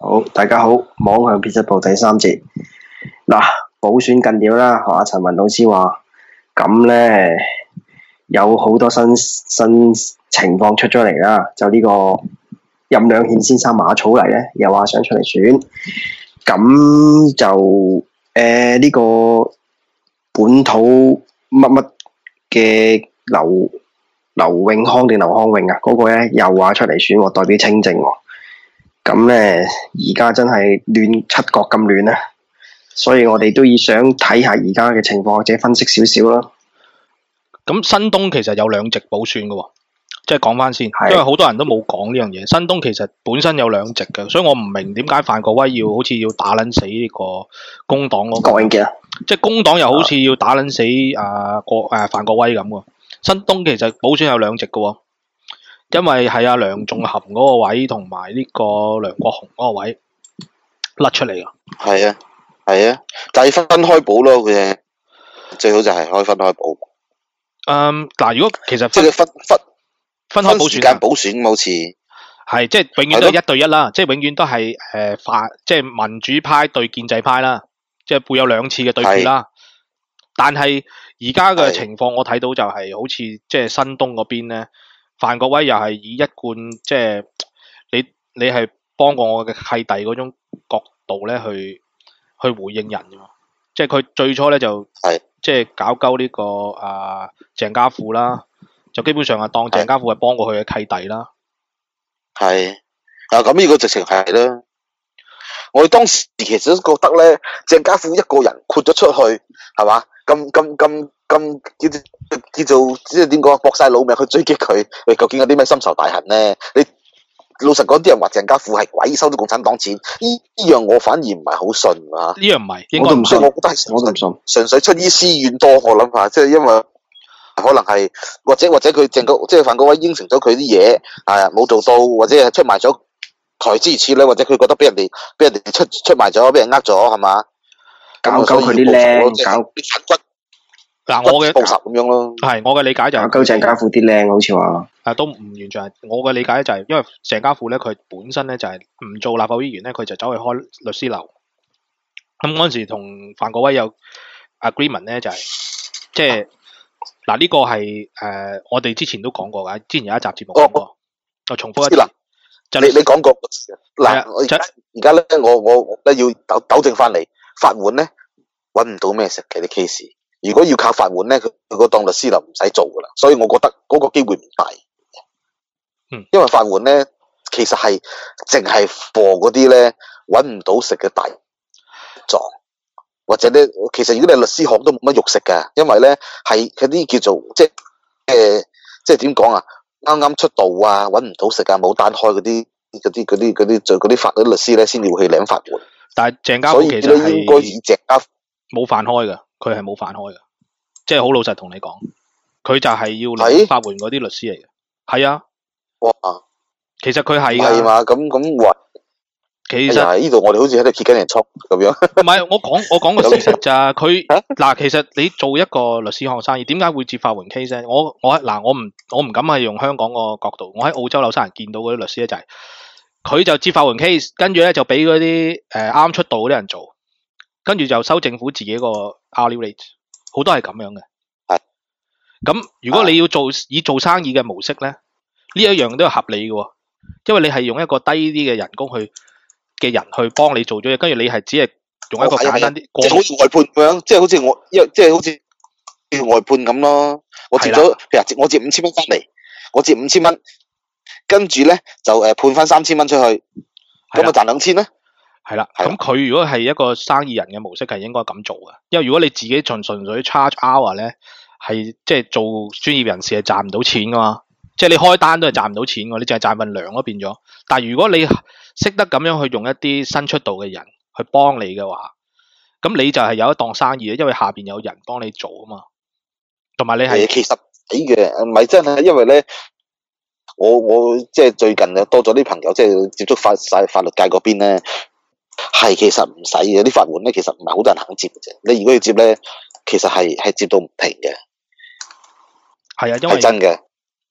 好，大家好，網向編輯部第三節。嗱，補選近了啦，學阿陳文老師話，咁咧有好多新情況出咗嚟啦，就呢個任亮憲先生馬草黎咧，又話想出嚟選，咁就呢個本土乜乜嘅劉永康定劉康永啊，嗰個咧又話出嚟選喎，代表清正喎。咁咧，而家真係亂七國咁亂啊！所以我哋都要想睇下而家嘅情況，或者分析少少啦。 咁新東其實有兩席補選嘅喎，即係講翻先，因為好多人都冇講呢樣嘢。新東其實本身有兩席嘅，所以我唔明點解范國威好似要打撚死呢個工黨嗰個。 郭永傑啊， 即係工黨又好似要打撚死范國威咁喎。新東其實補選有兩席嘅喎。因為係阿梁頌恆嗰個位同埋呢個梁國雄嗰個位甩出嚟噶。 係啊，但係分開補咯，佢最好就係可以分開補。 嗱，如果其實即係分開補選， 時間補選好似係即係永遠都係一對一啦，即係永遠都係即係民主派對建制派啦，即係會有兩次嘅對決啦。但係而家嘅情況我睇到就係好似即係新東嗰邊咧。范國威又係以一貫即係你係幫過我嘅契弟嗰種角度咧去回應人嘅嘛，即係佢最初咧就即係搞鳩呢個鄭家富啦，就基本上係當鄭家富係幫過佢嘅契弟啦。係咁呢個直情係啦。我哋當時其實都覺得咧，鄭家富一個人豁咗出去係嘛，咁叫做即係點講，搏晒老命去追擊佢，究竟有啲咩深仇大恨咧？你老實講，啲人話鄭家富係鬼收咗共產黨錢，呢樣我反而唔係好信啊！ 呢樣唔係， 我都唔信， 我覺得係我都唔信， 純粹出於私怨多，我諗下，即係因為可能係或者佢即係范國威應承咗佢啲嘢，冇做到，或者係出賣咗台諸如此類，或者佢覺得俾人哋出賣咗，俾人呃咗，係嘛？ 搞佢啲靚，搞骨。 嗱，我嘅報仇咁樣咯， 係我嘅理解就係搞鄭家富啲靚，好似話都唔完全係我嘅理解就係，因為鄭家富咧佢本身咧就係唔做立法會議員咧，佢就走去開律師樓。咁嗰陣時同范國威有 agreement 咧，就係即係嗱呢個係我哋之前都講過㗎，之前有一集節目講過，我重複一次。 就你講過嗱，而家咧我咧要糾正翻嚟，法援咧揾唔到咩食嘅啲 case。如果要靠法援咧，佢個當律師樓唔使做噶啦，所以我覺得嗰個機會唔大。因為法援咧其實係淨係貨嗰啲咧揾唔到食嘅大狀，或者咧其實如果你律師行都冇乜肉食噶，因為咧係嗰啲叫做即係點講啊，啱啱出道啊，揾唔到食啊，冇單開嗰啲法律律師咧，先要去領法援。 但係鄭家富其實係應該以鄭家冇飯開噶。佢係冇飯開嘅，即係好老實同你講，佢就係要嚟法援嗰啲律師嚟嘅。係啊， 哇， 其實佢係係嘛，咁話， 其實呢度我哋好似喺度揭緊人倉咁樣。 唔係，我講個事實咋，佢嗱，其實你做一個律師行生意，點解會接法援 case 咧？我唔敢係用香港個角度，我喺澳洲紐西蘭見到嗰啲律師咧就係，佢就接法援 case，跟住咧就俾嗰啲啱出道嗰啲人做。跟住就收政府自己個 hourly rate， 好多係咁樣嘅。係。咁如果你要以做生意嘅模式咧，呢一樣都係合理嘅，因為你係用一個低啲嘅人工嘅人去幫你做咗嘢，跟住你係只係用一個簡單啲， 即係好似外判咁樣，即係好似外判咁咯。我接咗，譬如我接5000蚊翻嚟，我接5000蚊，跟住咧就判翻3000蚊出去，咁咪賺2000咧。 係啦，咁佢如果係一個生意人嘅模式，係應該咁做嘅。因為如果你自己純粹 charge hour 咧，係即係做專業人士係賺唔到錢噶嘛。即係你開單都係賺唔到錢噶，你淨係賺份糧咯變咗。但係如果你識得咁樣去用一啲新出道嘅人去幫你嘅話，咁你就係有一檔生意，因為下邊有人幫你做啊嘛。同埋你係其實嘅，唔係真係，因為咧，我即係最近啊多咗啲朋友，即係接觸法律界嗰邊咧。係其實唔使嘅，啲法援咧其實唔係好多人肯接嘅啫。你如果要接咧，其實係接到唔停嘅。 係啊，因為係真嘅。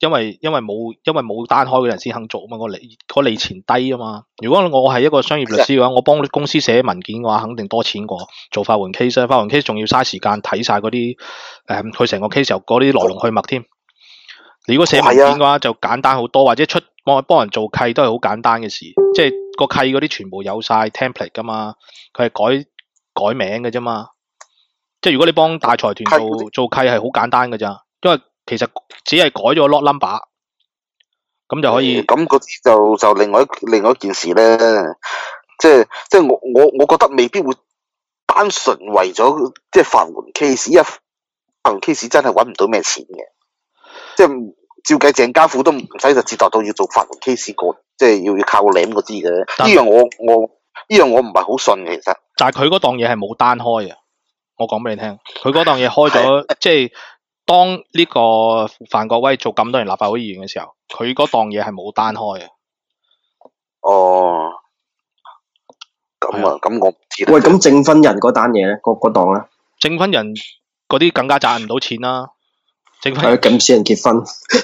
因為冇單開嘅人先肯做啊嘛，個利錢低啊嘛。如果我係一個商業律師嘅話，我幫公司寫文件嘅話，肯定多錢過做法援 case 啊。法援 case 仲要嘥時間睇晒嗰啲佢成個 case 由嗰啲來龍去脈添。你如果寫文件嘅話就簡單好多，或者幫人做契都係好簡單嘅事，即係個契嗰啲全部有晒 template 噶嘛，佢係改名嘅啫嘛。即係如果你幫大財團做契係好簡單嘅咋，因為其實只係改咗 lot number， 咁就可以。 咁嗰啲就另外一件事咧，即係我覺得未必會單純為咗即係法援 case， 因為法援 case 真係搵唔到咩錢嘅，即係照計鄭家富都唔使就折墮到要做法援 case 過，即係要靠舐嗰啲嘅。呢樣我唔係好信其實。 但係佢嗰檔嘢係冇單開嘅，我講俾你聽，佢嗰檔嘢開咗，即係。當呢個范國威做咁多年立法會議員嘅時候，佢嗰檔嘢係冇單開嘅。 哦，咁啊，咁我唔知。 喂，咁證婚人嗰單嘢咧，嗰檔咧？ 證婚人嗰啲更加賺唔到錢啦。證婚人咁少人結婚，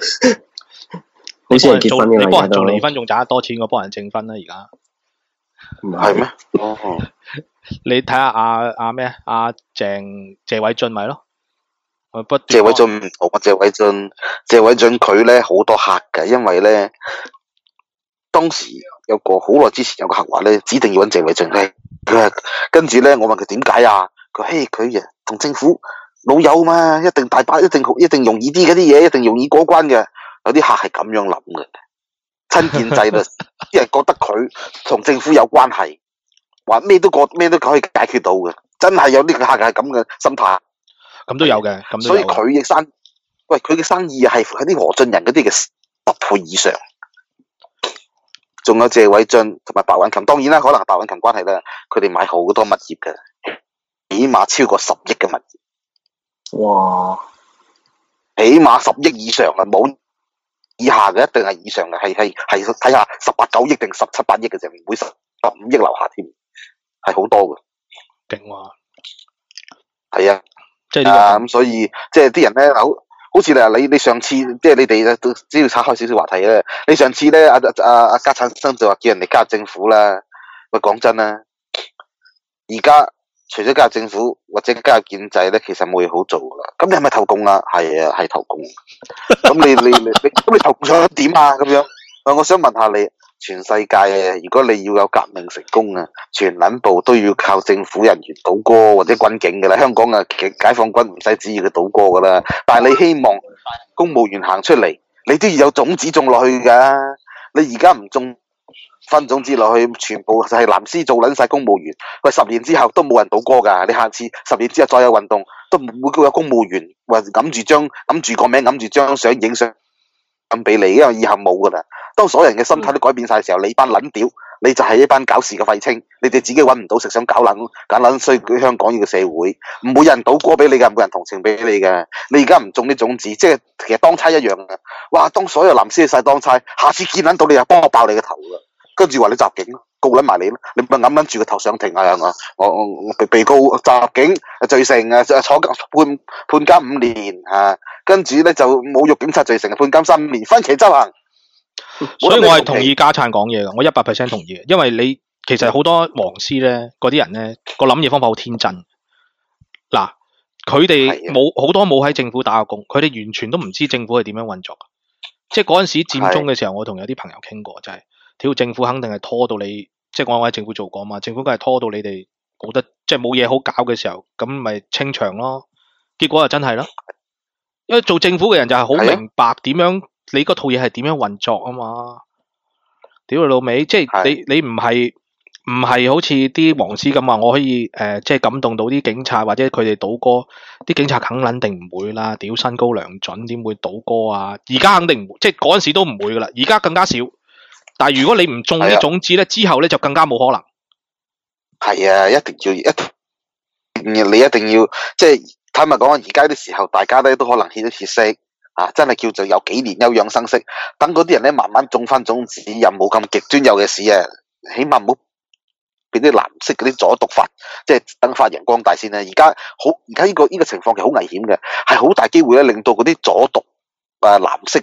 好少人結婚嘅。 你幫人做離婚仲賺得多錢過幫人證婚啦，而家。 係咩？哦。 你睇下阿咩啊？謝偉俊咪咯。 謝偉俊唔同啊！謝偉俊佢咧好多客嘅，因為咧當時有個好耐之前有個客話咧，指定要揾謝偉俊咧，佢跟住咧我問佢點解啊？佢同政府老友嘛，一定大把，一定容易啲嗰啲嘢，一定容易過關嘅。有啲客係咁樣諗嘅，親建制律，啲人覺得佢同政府有關係，話咩都可以解決到嘅，真係有啲客係咁嘅心態。 咁都有嘅，咁所以佢嘅生意係喺啲何俊仁嗰啲嘅10倍以上。仲有謝偉俊同埋白韻琴，當然啦，可能白韻琴關係咧，佢哋買好多物業嘅，起碼超過10億嘅物業。 哇！ 起碼10億以上啊，冇以下嘅，一定係以上嘅，係睇下18、9億定17、8億嘅啫，唔會15億樓下添，係好多嘅。 勁喎！ 係啊。 即係咁所以即係啲人咧，好似你上次即係你哋都只要拆開少少話題咧，你上次咧阿家產生就話叫人哋加入政府啦。喂，講真啦，而家除咗加入政府或者加入建制咧，其實冇嘢好做噶啦。咁你係咪投共啊？係啊，係投共。咁你投共想點啊？咁樣，我想問下你。全世界如果你要有革命成功啊，全撚部都要靠政府人員倒戈或者軍警噶啦。香港解放軍唔使指意佢倒戈噶啦，但係你希望公務員行出嚟，你都要有種子種落去噶。你而家唔種分種子落去，全部就係藍絲做撚晒公務員。喂，10年之後都冇人倒戈噶，你下次10年之後再有運動，都唔會有公務員話揞住個名，揞住張相影相咁俾你，因為以後冇噶啦。當所有人嘅心態都改變晒嘅時候，你班撚屌，你就係一班搞事嘅廢青，你哋自己揾唔到食，想搞撚衰香港呢個社會，唔會有人倒戈俾你㗎，唔會人同情俾你㗎。你而家唔種啲種子，即係其實當差一樣嘅。哇！當所有藍絲去晒當差，下次見撚到你又幫我爆你個頭㗎，跟住話你襲警咯，告撚埋你咯，你咪揞住個頭上庭啊！我被告襲警罪成啊，坐判監5年啊，跟住咧就侮辱警察罪成，判監3年，分期執行。 所以我係同意家燦講嘢嘅，我100%同意嘅，因為你其實好多黃絲咧，嗰啲人咧個諗嘢方法好天真。嗱，佢哋好多冇喺政府打過工，佢哋完全都唔知政府係點樣運作。即係嗰陣時佔中嘅時候，我同有啲朋友傾過，就係屌政府肯定係拖到你，即係我喺政府做過嘛，政府梗係拖到你哋冇得，即係冇嘢好搞嘅時候，咁咪清場咯。結果就真係咯，因為做政府嘅人就係好明白點樣。你嗰套嘢係點樣運作啊嘛？屌你老味，即係你唔係好似啲黃絲咁話，我可以即係感動到啲警察或者佢哋倒戈，啲警察肯定唔會啦。屌身高良準，點會倒戈啊？而家肯定唔會，即係嗰陣時都唔會噶啦，而家更加少。但係如果你唔種啲種子咧，之後咧就更加冇可能。 係啊，你一定要即係坦白講，而家啲時候大家咧都可能歇一歇息。真係叫做有幾年休養生息，等嗰啲人咧慢慢種翻種子，又冇咁極端有嘅事啊！起碼唔好俾啲藍色嗰啲左獨發，即係等發揚光大先啦。而家呢個情況其實好危險嘅，係好大機會咧令到嗰啲左獨藍色嗰啲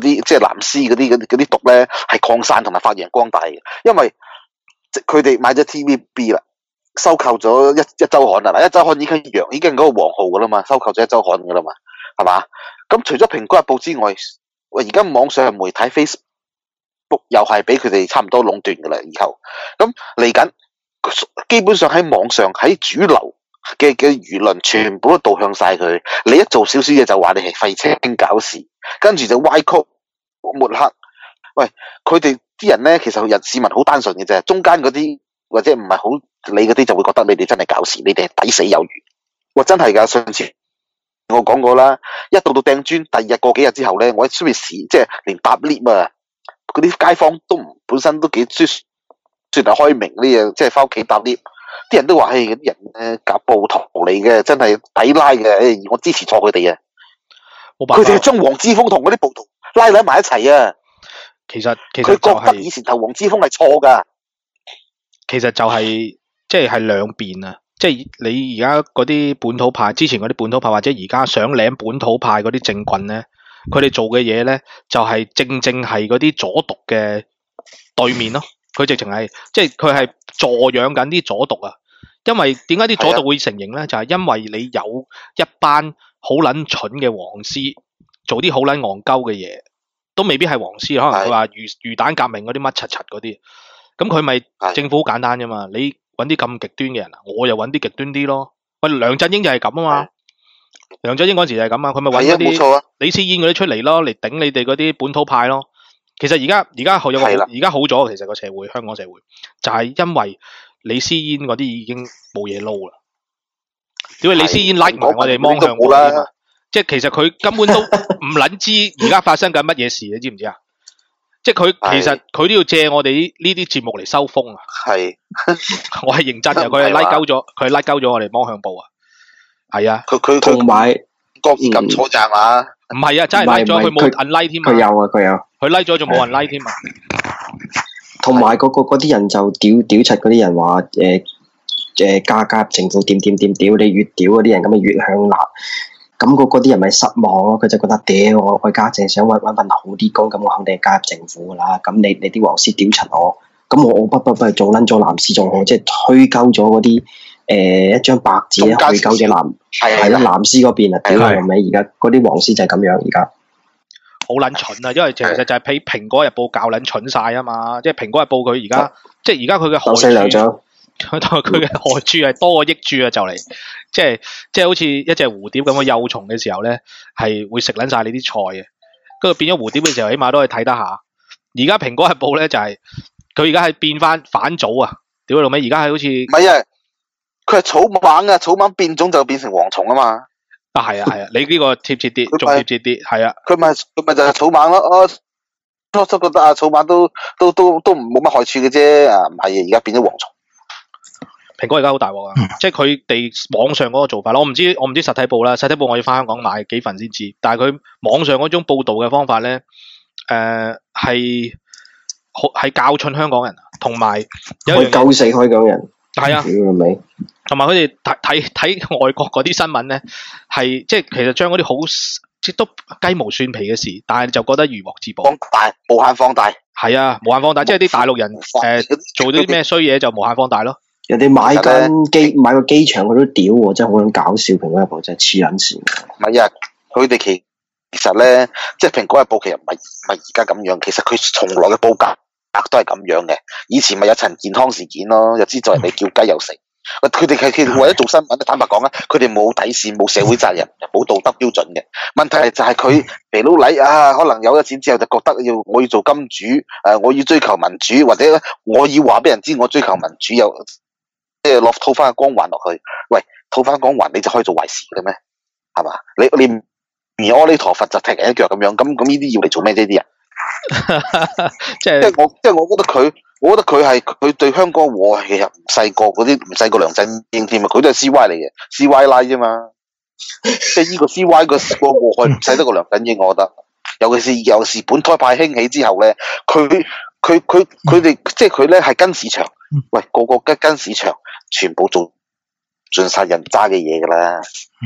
啲即係藍絲嗰啲毒咧係擴散同埋發揚光大嘅，因為即佢哋買咗 TVB 啦，收購咗一周刊啦，嗱一周刊已經嗰個黃號噶啦嘛，收購咗一周刊噶啦嘛，係嘛？咁除咗蘋果日報之外，喂而家網上媒體 Facebook 又係俾佢哋差唔多壟斷噶啦，以後咁嚟緊，基本上喺網上喺主流嘅輿論全部都導向晒佢，你一做少少嘢就話你係廢青搞事，跟住就歪曲抹黑。喂，佢哋啲人咧，其實市民好單純嘅啫，中間嗰啲或者唔係好理嗰啲就會覺得你哋真係搞事，你哋係抵死有餘。哇，真係㗎！上次我講過啦，一到掟磚，第二日過幾日之後咧，我喺出面即係連搭 lift 啊，嗰啲街坊都本身都幾算係開明呢嘢，即係翻屋企搭 lift。啲人都話：，嗰啲人咧夾暴徒嚟嘅，真係抵拉嘅。我支持錯佢哋啊！佢哋係將黃之鋒同嗰啲暴徒拉喺埋一齊啊！其實佢覺得以前投黃之鋒係錯噶。 其實就係即係兩邊啊！即係你而家嗰啲本土派，之前嗰啲本土派，或者而家想領本土派嗰啲政棍咧，佢哋做嘅嘢咧，就係正係嗰啲左獨嘅對面咯。佢直情係即係佢係助養緊啲左獨啊！因為點解啲左獨會成形咧？就係因為你有一班好撚蠢嘅黃絲做啲好撚戇鳩嘅嘢，都未必係黃絲，可能佢話魚蛋革命嗰啲乜柒柒嗰啲，咁佢咪政府好簡單啫嘛？你揾啲咁極端嘅人，我又揾啲極端啲咯。喂，梁振英就係咁啊嘛，梁振英嗰時就係咁啊，佢咪揾嗰啲李思嫣嗰啲出嚟咯，嚟頂你哋嗰啲本土派咯。其實而家好咗，其實個社會香港社會就係因為李思嫣嗰啲已經冇嘢撈啦。屌李思嫣拉埋我哋芒向過添啊！即係其實佢根本都唔撚知而家發生緊乜嘢事，你知唔知啊？即係其實佢都要借我哋呢啲節目嚟收風啊！係，我係認真嘅，佢係拉鳩咗我哋芒向報啊！係啊， 佢同埋國義咁錯咋嘛？ 唔係啊，真係拉咗佢冇人 like 添啊！ 佢有啊，佢有。 佢 like 咗仲冇人 like 添啊！ 同埋嗰啲人就屌柒嗰啲人話加入政府點，你越屌嗰啲人咁咪越向南。咁嗰啲人咪失望咯，佢就覺得屌我家姐想揾份好啲工，咁我肯定係加入政府噶啦。咁你啲黃絲屌柒我，咁我不做撚咗藍絲仲好，即係推鳩咗嗰啲一張白紙咧，推鳩咗係啦藍絲嗰邊啊，屌係咪？而家嗰啲黃絲就係咁樣，而家好撚蠢啊！因為其實就係俾蘋果日報教撚蠢晒啊嘛，即係蘋果日報佢而家即係而家佢嘅害處。佢嘅害處係多過益處啊！就嚟，即係好似一隻蝴蝶咁嘅幼蟲嘅時候咧，係會食撚晒你啲菜嘅。跟住變咗蝴蝶嘅時候，起碼都可以睇得下。而家蘋果日報咧就係佢而家係變翻反祖啊！屌你老味，而家係好似唔係啊，佢係草蜢啊，草蜢變種就變成蝗蟲啊嘛。 啊係啊，你呢個貼切啲，仲貼切啲，係啊。 佢咪就係草蜢咯。我初初覺得啊，草蜢都冇乜害處嘅啫。啊，唔係啊，而家變咗蝗蟲。 蘋果而家好大鑊啊！即係佢哋網上嗰個做法咯，我唔知實體報啦，實體報我要翻香港買幾份先知。但係佢網上嗰種報導嘅方法咧，係教訓香港人，同埋有救死香港人。 係啊，同埋佢哋睇外國嗰啲新聞咧，係即係其實將嗰啲好即都雞毛蒜皮嘅事，但係就覺得如獲至寶。 放大，無限放大。 係啊，無限放大，即係啲大陸人做啲咩衰嘢就無限放大咯。 人哋買個機場佢都屌喎，真係好撚搞笑。蘋果日報真係黐撚線。 唔係啊，佢哋其實咧，即係蘋果日報其實唔係而家咁樣，其實佢從來嘅報價都係咁樣嘅。以前咪有陳健康事件咯，又知道人哋叫雞又食。佢哋為咗做新聞，坦白講啦，佢哋冇底線，冇社會責任，冇道德標準嘅。問題就係佢肥佬黎啊，可能有咗錢之後就覺得我要做金主，我要追求民主，或者我要話俾人知我追求民主又。即係落套翻個光環落去，喂，套翻光環你就可以做壞事嘅咩？係嘛？你而阿彌陀佛就踢人一腳咁樣，咁呢啲要嚟做咩啫？啲人，即係我覺得佢係佢對香港禍其實唔細過梁振英添啊，佢都係 CY 嚟嘅 ，CY 拉啫嘛。即係呢個 CY 個禍害唔細得過梁振英，我覺得。尤其是本土派興起之後咧，佢哋即係佢咧係跟市場，喂，個跟市場，全部做盡晒人渣嘅嘢噶啦。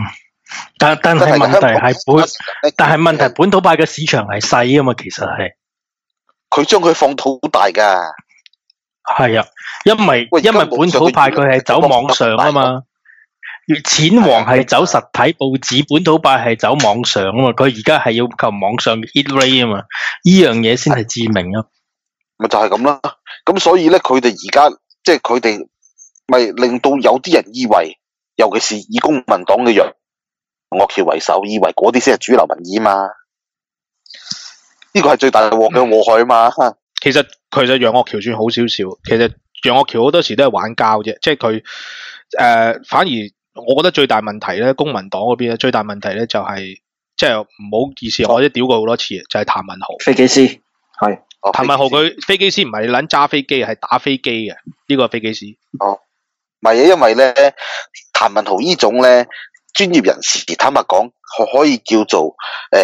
但係問題係問題本土派嘅市場係細啊嘛，其實係佢將佢放到好大㗎。 係啊，因為本土派佢係走網上啊嘛，錢王係走實體報紙，本土派係走網上啊嘛，佢而家係要求網上 hit rate 啊嘛，呢樣嘢先係致命啊。 咪就係咁啦。咁所以咧，佢哋而家即係佢哋咪令到有啲人以為，尤其是以公民黨嘅楊岳橋為首，以為嗰啲先係主流民意嘛。呢個係最大鑊嘅禍害啊嘛。 其實楊岳橋算好少少，其實楊岳橋好多時都係玩膠啫，即係佢反而我覺得最大問題咧，公民黨嗰邊咧最大問題咧就係即係唔好意思，我都屌過好多次，就係譚文豪飛機師係。 譚文豪佢飛機師唔係撚揸飛機，係打飛機嘅呢個飛機師。 哦，唔係啊，因為咧譚文豪呢種咧專業人士，坦白講，可以叫做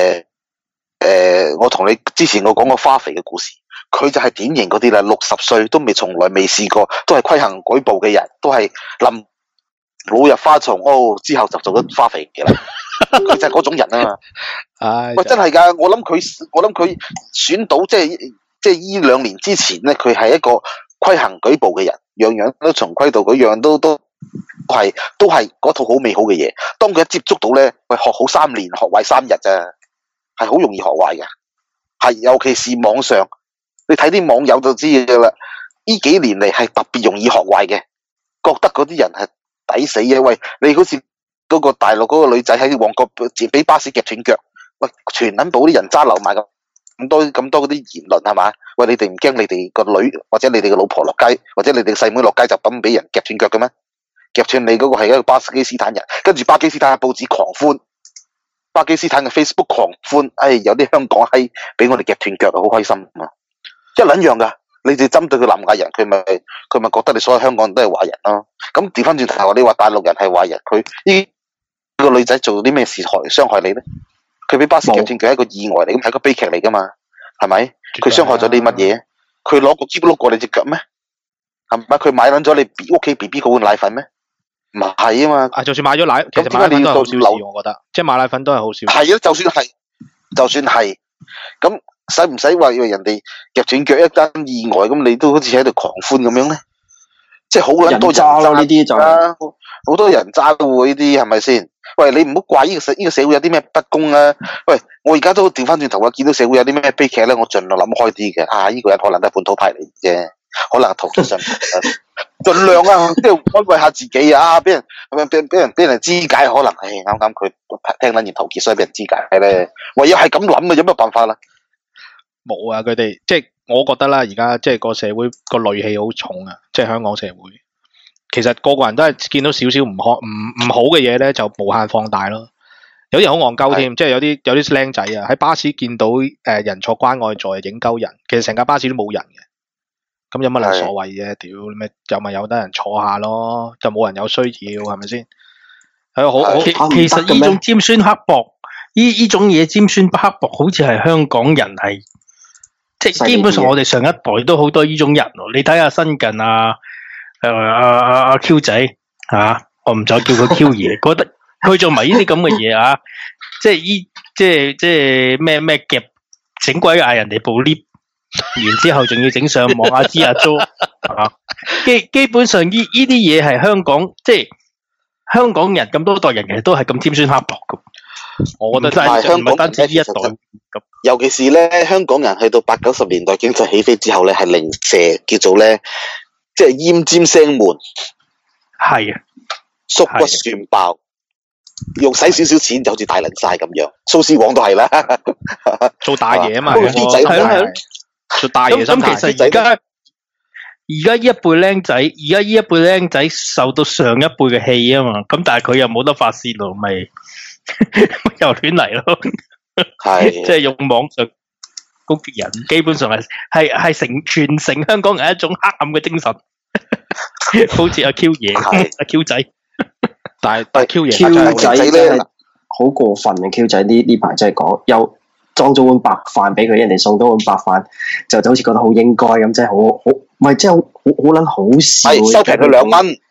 我同你之前我講過花肥嘅故事，佢就係典型嗰啲啦，60歲都從來未試過，都係規行矩步嘅人，都係臨老入花叢之後就做咗花肥嘅啦。佢就係嗰種人啊嘛。喂，真係㗎，我諗佢選到即係依2年之前咧，佢係一個規行矩步嘅人，樣樣都從規到，佢樣都係嗰套好美好嘅嘢。當佢一接觸到咧，喂，學好3年，學壞3日咋，係好容易學壞嘅。係尤其是網上，你睇啲網友就知嘅啦。呢幾年嚟係特別容易學壞嘅，覺得嗰啲人係抵死嘅。喂，你好似嗰個大陸嗰個女仔喺旺角俾巴士夾斷腳，喂，全撚部啲人揸流埋咁多嗰啲言論係嘛？喂，你哋唔驚你哋個女或者你哋個老婆落街，或者你哋個細妹落街就咁俾人夾斷腳嘅咩？夾斷你嗰個係一個巴基斯坦人，跟住巴基斯坦嘅報紙狂歡，巴基斯坦嘅 Facebook 狂歡，有啲香港閪俾我哋夾斷腳，好開心啊！一撚樣㗎，你哋針對個南亞人，佢咪覺得你所有香港人都係壞人咯？咁調翻轉頭，你話大陸人係壞人，佢呢個女仔做啲咩事傷害你咧？佢俾巴士夾斷腳係一個意外嚟，咁係個悲劇嚟噶嘛？係咪？佢傷害咗你乜嘢？佢攞個篋碌過你隻腳咩？係咪？佢買撚咗你屋企 BB 嗰碗奶粉咩？唔係啊嘛。就算買咗奶，其實買奶粉都係好小事，我覺得。即係買奶粉都係好小事。係啊，就算係，咁使唔使話人哋夾斷腳一單意外，咁你都好似喺度狂歡咁樣咧？即係好撚多人渣咯，呢啲就好多人渣喎，呢啲係咪先？喂，你唔好怪呢個社會有啲咩不公啊！喂，我而家都調翻轉頭啊，見到社會有啲咩悲劇咧，我盡量諗開啲嘅。呢個人可能都係本土派嚟啫，可能途徑上盡量啊，即係安慰下自己啊！俾人肢解，可能啱佢聽撚完陶傑，所以俾人肢解咧。唯有係咁諗啊，有咩辦法啦？冇啊！佢哋即係我覺得啦，而家即係個社會個戾氣好重啊！即係香港社會。其實個個人都係見到少少唔好嘅嘢咧，就無限放大咯。有啲人好戇鳩添，即係有啲僆仔啊，喺巴士見到人坐關愛座影鳩人，其實成架巴士都冇人嘅。咁有乜撚所謂嘅？屌咩？咪有得人坐下咯，就冇人有需要，係咪先？係好。 其實呢種尖酸刻薄，呢種嘢尖酸刻薄，好似係香港人係，即係基本上我哋上一代都好多呢種人。你睇下新近阿 Q 仔我唔再叫佢 Q 爺，覺得佢做埋呢啲咁嘅嘢啊，即係咩夾整鬼嗌人哋部 lift， 然之後仲要整上網阿支阿 Jo 基本上呢啲嘢係香港，即係香港人咁多代人其實都係咁尖酸刻薄嘅。我覺得真係唔係單止呢一代咁，尤其是咧香港人去到80、90年代經濟起飛之後咧，係零舍叫做咧。即係奄尖聲悶，係啊，縮骨算爆，用使少少錢就好似大撚晒咁樣。蘇絲黃都係啦，做大嘢啊嘛，係咯，做大嘢心態。咁其實而家呢一輩僆仔受到上一輩嘅氣啊嘛，咁但係佢又冇得發泄咯，咪又亂嚟咯，係即係用網上攻擊人，基本上係傳承香港人一種黑暗嘅精神，好似阿 Q 爺、阿 Q 仔，但係 Q 仔咧好過分啊 ！Q 仔呢排真係講，又裝咗碗白飯俾佢，人哋送咗碗白飯，就好似覺得好應該咁，真係好，唔係真係好撚好笑。係收平佢2蚊，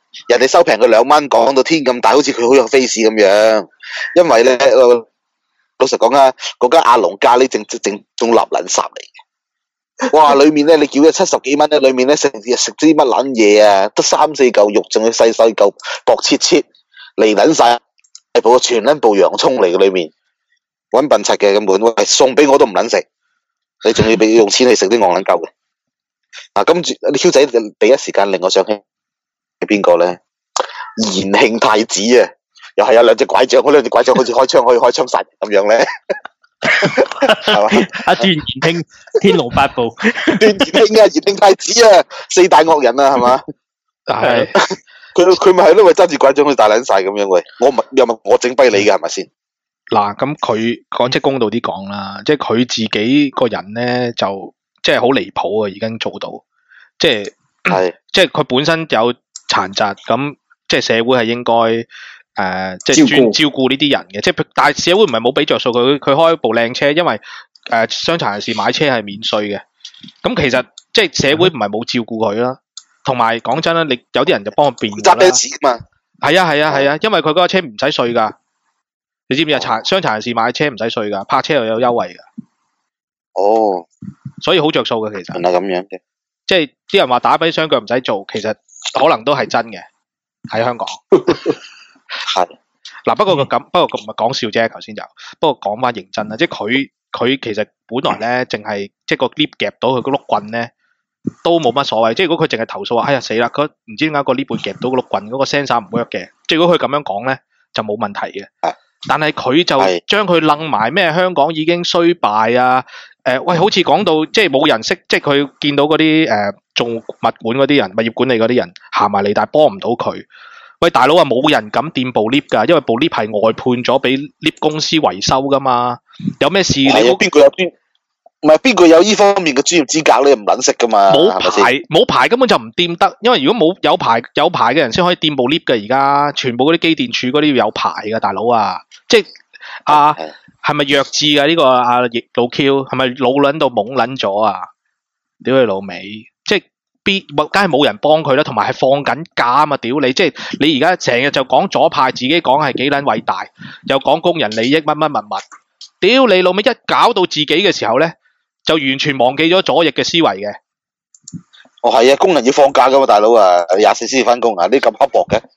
人哋收平佢2蚊，講到天咁大，好似佢好有 face 咁樣。因為咧，老實講啊，嗰間阿龍咖喱正仲立撚雜嚟嘅。哇！裏面咧你叫咗70幾蚊咧，裏面咧食啲乜撚嘢啊？得3、4嚿肉，仲要細嚿薄切嚟撚晒，係全撚部洋葱嚟嘅裏面，揾笨柒嘅根本，喂送俾我都唔撚食，你仲要俾用錢去食啲戇撚鳩嘅。啊，跟住你 Q 仔第一時間令我想起係邊個咧？延慶太子啊，又係有2隻拐杖，嗰2隻拐杖好似開槍可以開槍殺人咁樣咧，係嘛？ 阿段延慶天龍八部， 段延慶啊，延慶太子啊，4大惡人啊，係嘛？ 係佢咪係咯，喂揸住拐杖去大撚晒咁樣喂，又咪我整跛你嘅係咪先？ 嗱，咁佢講即係公道啲講啦，即係佢自己個人咧就即係好離譜啊，已經做到，即係佢本身有殘疾，咁即係社會係應該即係照顧呢啲人嘅，即係但係社會唔係冇俾着數佢開部靚車，因為傷殘人士買車係免稅嘅，咁其實即係社會唔係冇照顧佢啦，同埋講真啦，你有啲人就幫佢辯㗎啦， 揸錢嘛， 係啊，因為佢嗰個車唔使稅㗎。你知唔知啊？傷殘人士買車唔使稅噶，泊車又有優惠噶。 哦， 所以好着數嘅其實。 原來咁樣嘅， 即係啲人話打跛雙腳唔使做，其實可能都係真嘅喺香港。 係嗱，不過唔係講笑啫，頭先就。不過講翻認真啦，即係佢其實本來咧，淨係即係個 lift 夾到佢個碌棍咧，都冇乜所謂。即係如果佢淨係投訴話，哎呀死啦，佢唔知點解個 lift 會夾到個碌棍，嗰個 sensor 唔 work 嘅。即係如果佢咁樣講咧，就冇問題嘅。但係佢就將佢楞埋咩香港已經衰敗啊！喂，好似講到即係冇人識，即係佢見到嗰啲做物管嗰啲人、物業管理嗰啲人行埋嚟，但係幫唔到佢。喂，大佬啊，冇人敢掂部 lift 㗎，因為部 lift 係外判咗俾 lift 公司維修㗎嘛。有咩事你邊個有呢方面嘅專業資格咧？唔撚識㗎嘛？ 冇牌根本就唔掂得，因為如果有牌嘅人先可以掂部 lift 嘅。而家全部嗰啲機電處嗰啲要有牌㗎，大佬啊！即係係咪弱智啊？呢個老 Q 係咪老撚到懵撚咗啊？屌你老味！即係梗係冇人幫佢啦，同埋係放緊假啊嘛！屌你！即係你而家成日就講左派，自己講係幾撚偉大，又講工人利益乜乜物物。屌你老味！一搞到自己嘅時候咧，就完全忘記咗左翼嘅思維嘅。 哦，係啊，工人要放假噶嘛，大佬啊，24小時翻工啊，你咁刻薄嘅。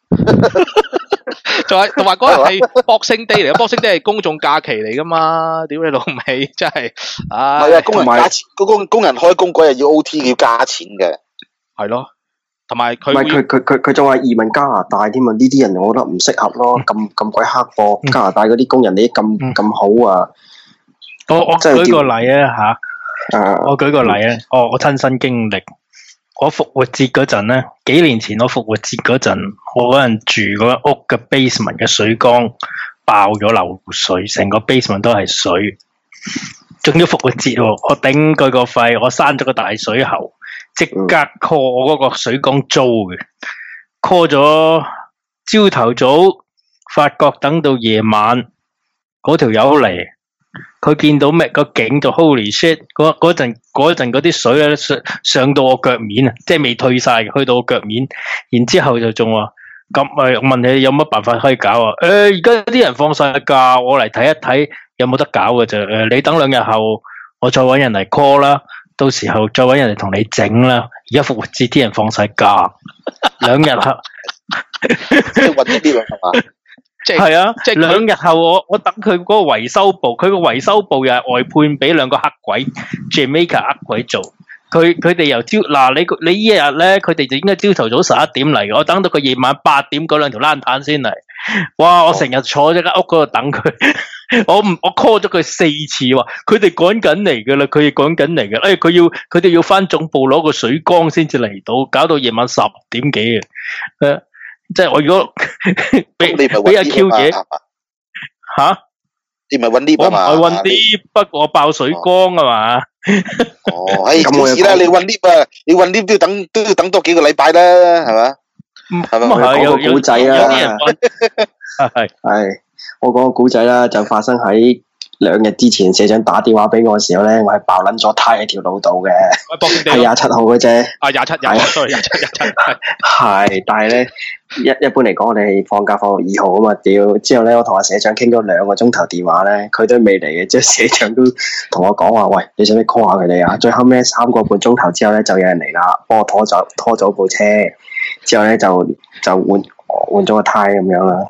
同埋嗰日係Boxing Day嚟嘅，Boxing Day係公眾假期嚟噶嘛？屌你老味，真係，唉！ 係啊，工人加錢，工人開工嗰日要 OT 要加錢嘅。 係咯，同埋佢仲話移民加拿大添啊！呢啲人我覺得唔適合咯，咁鬼刻薄，加拿大嗰啲工人你咁好啊！ 我舉個例啊嚇，我舉個例啊，我親身經歷。我復活節嗰陣咧，幾年前我復活節嗰陣，我嗰陣住嗰間屋嘅 basement 嘅水缸爆咗漏水，成個 basement 都係水。仲要復活節喎，我頂佢個肺，我閂咗個大水喉，即刻 call 我嗰個水缸租嘅，call 咗朝頭早，發覺等到夜晚嗰條友嚟。佢見到咩個景就 Holy shit！ 嗰陣嗰啲水咧上到我腳面啊，即係未退晒，去到我腳面。然之後就仲話咁我問你有乜辦法可以搞啊？而家啲人放晒假，我嚟睇一睇有冇得搞嘅啫。你等2日後，我再搵人嚟 call 啦。到時候再搵人嚟同你整啦。而家復活節啲人放晒假，2日後即係搵呢啲係嘛？ 係啊，即係2日後我等佢嗰個維修部，佢個維修部又係外判俾2個黑鬼 Jamaica 黑鬼做。佢哋由朝你呢一日咧，佢哋就應該朝頭早11點嚟嘅，我等到佢夜晚8點嗰2條爛攤先嚟。哇！我成日坐喺間屋嗰度等佢，我 call 咗佢4次喎，佢哋趕緊嚟嘅啦，佢哋要翻總部攞個水缸先至嚟到，搞到夜晚10點幾啊！即係我如果俾阿 Q 姐吓， 你咪搵 lift 啊嘛？ 我唔係搵 lift，不過我爆水缸啊嘛。 哦，咁事啦，你搵 lift 啊，你搵 lift 都要等多幾個禮拜啦，係嘛？ 係咪？我講個古仔啦，係我講個古仔啦，就發生喺 2日之前社長打電話俾我嘅時候咧，我係爆撚咗胎喺條路度嘅，係27號嘅啫。 啊，27，sorry，27， 係，但係咧一般嚟講，我哋係放假放到2號啊嘛，屌！之後咧，我同阿社長傾咗2個鐘頭電話咧，佢都未嚟嘅，即係社長都同我講話，喂，你想唔想 call 下佢哋啊？最後尾3個半鐘頭之後咧，就有人嚟啦，幫我拖走部車，之後咧就換咗個胎咁樣啦。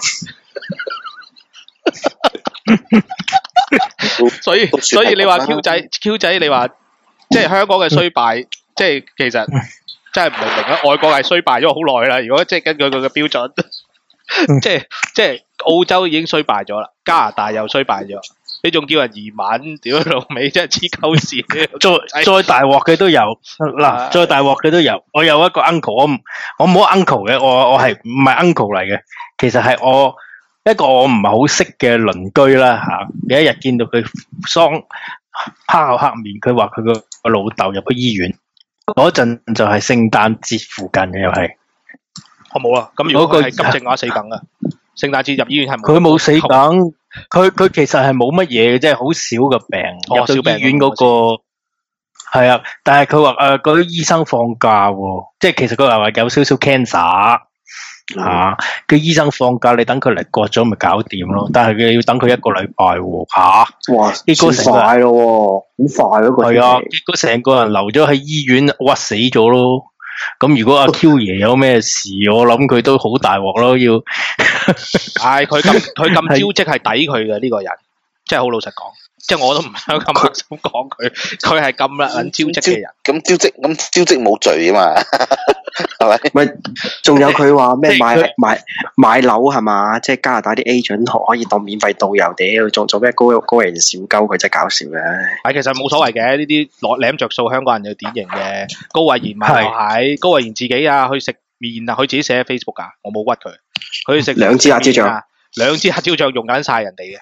所以你話 Q 仔，你話即係香港嘅衰敗，即係其實真係唔明啊！外國係衰敗咗好耐啦。如果即係根據佢嘅標準，即係澳洲已經衰敗咗啦，加拿大又衰敗咗，你仲叫人移民？屌你老味，真係黐鳩線！ 再大鑊嘅都有嗱，再大鑊嘅都有。我有一個 uncle， 我冇 uncle 嘅，我係唔係 uncle 嚟嘅，其實係我一個我唔係好識嘅鄰居啦嚇。有一日見到佢黑口黑面，佢話佢個老豆入去醫院嗰陣就係聖誕節附近嘅又係。 我冇啦，咁如果佢係急症嘅話死梗啊！聖誕節入醫院係佢冇死梗，佢其實係冇乜嘢嘅，即係好少嘅病。入到醫院嗰個係啊，但係佢話嗰啲醫生放假喎，即係其實佢話有少少 cancer 嚇，個醫生放假，你等佢嚟割咗咪搞掂咯。但係佢要等佢1個禮拜喎嚇。哇！結果成快咯喎，好快嗰個。 係啊，結果成個人留咗喺醫院屈死咗咯。咁如果阿 Q 爺有咩事，我諗佢都好大鑊咯，要係佢咁招積係抵佢嘅呢個人，即係好老實講，即係我都唔想咁黑心講佢係咁啦，招積嘅人。 咁招積冇罪啊嘛，係咪？ 咪仲有佢話咩買樓係嘛？即係加拿大啲 agent 可以當免費導遊，屌仲做咩高人小鳩，佢真係搞笑嘅。 係其實冇所謂嘅，呢啲攬着數，香港人就典型嘅。高慧賢咪係高慧賢自己啊，去食麵啊，佢自己寫喺 Facebook 啊，我冇屈佢。佢食 2支黑椒醬 ，2支黑椒醬用緊晒人哋嘅。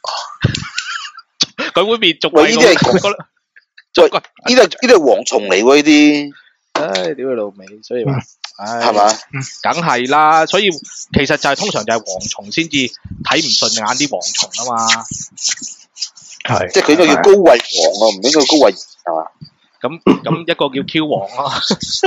佢碗麵仲貴。 呢啲係蝗蟲嚟喎呢啲。 唉，屌你老味，所以話， 係嘛？ 梗係啦，所以其實就係通常就係蝗蟲先至睇唔順眼啲蝗蟲啊嘛。 係， 即係佢應該叫高慧王啊，唔應該叫高慧係嘛？ 咁一個叫 Q 王啊。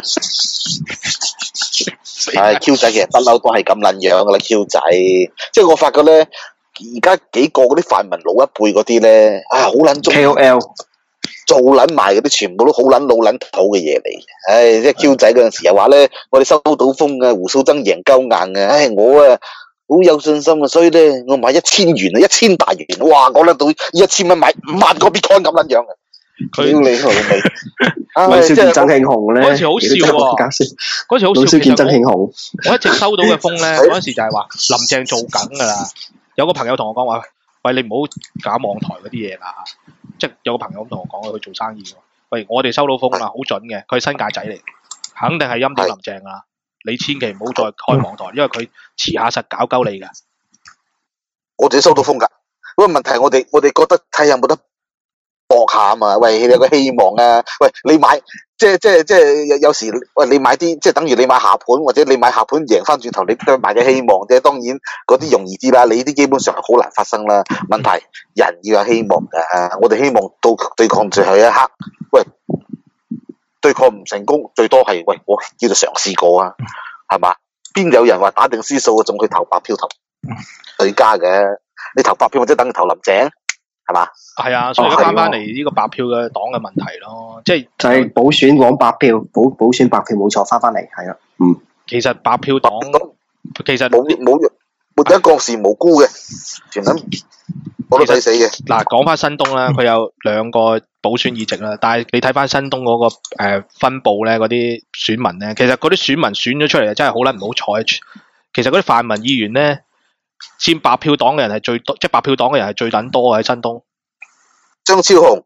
係 Q 仔其實不嬲都係咁撚樣噶啦 ，Q 仔。即係我發覺咧，而家幾個嗰啲泛民老一輩嗰啲咧，好撚中 KOL。 做撚埋嗰啲全部都好撚老撚土嘅嘢嚟，唉！即係 Q 仔嗰陣時又話咧，我哋收到風啊，胡鬚曾贏鳩硬嘅，唉！我啊好有信心啊，所以咧我買1000元啊，1000大元，哇！講得到1000蚊買5萬個 Bitcoin 咁撚樣嘅，屌你老味！ 老少見曾慶紅咧， 嗰陣時好笑喎，嗰陣時好笑。 老少見曾慶紅， 我一直收到嘅風咧，嗰陣時就係話林鄭做緊噶啦。有個朋友同我講話，喂，你唔好搞網台嗰啲嘢啦。即係有個朋友咁同我講，佢做生意喎。喂，我哋收到風啦，好準嘅。佢係新界仔嚟，肯定係陰啲林鄭啦。你千祈唔好再開網台，因為佢遲下實搞鳩你㗎。 我哋收到風㗎，不過問題我哋覺得睇有冇得搏下啊嘛。喂，你有個希望啊。喂，你買即係有時喂你買啲即係等於你買下盤，或者你買下盤贏翻轉頭，你都買嘅希望啫。當然嗰啲容易啲啦，你啲基本上係好難發生啦。問題人要有希望㗎，我哋希望到對抗最後一刻。喂，對抗唔成功，最多係喂我叫做嘗試過啊，係嘛？邊有人話打定輸數仲去投白票投對家嘅？你投白票或者等於投林鄭？係嘛？ 係啊，所以而家翻嚟呢個白票嘅黨嘅問題咯，即係就係補選往白票，補選白票冇錯，翻嚟係啊， 其實白票黨其實冇一個是無辜嘅，全諗我都抵死嘅。 嗱，講翻新東啦，佢有2個補選議席啦，但係你睇翻新東嗰個分佈咧，嗰啲選民咧，其實嗰啲選民選咗出嚟真係好撚唔好彩。其實嗰啲泛民議員咧，佔白票黨嘅人係最多，即係白票黨嘅人係最撚多喺新東。 張超雄、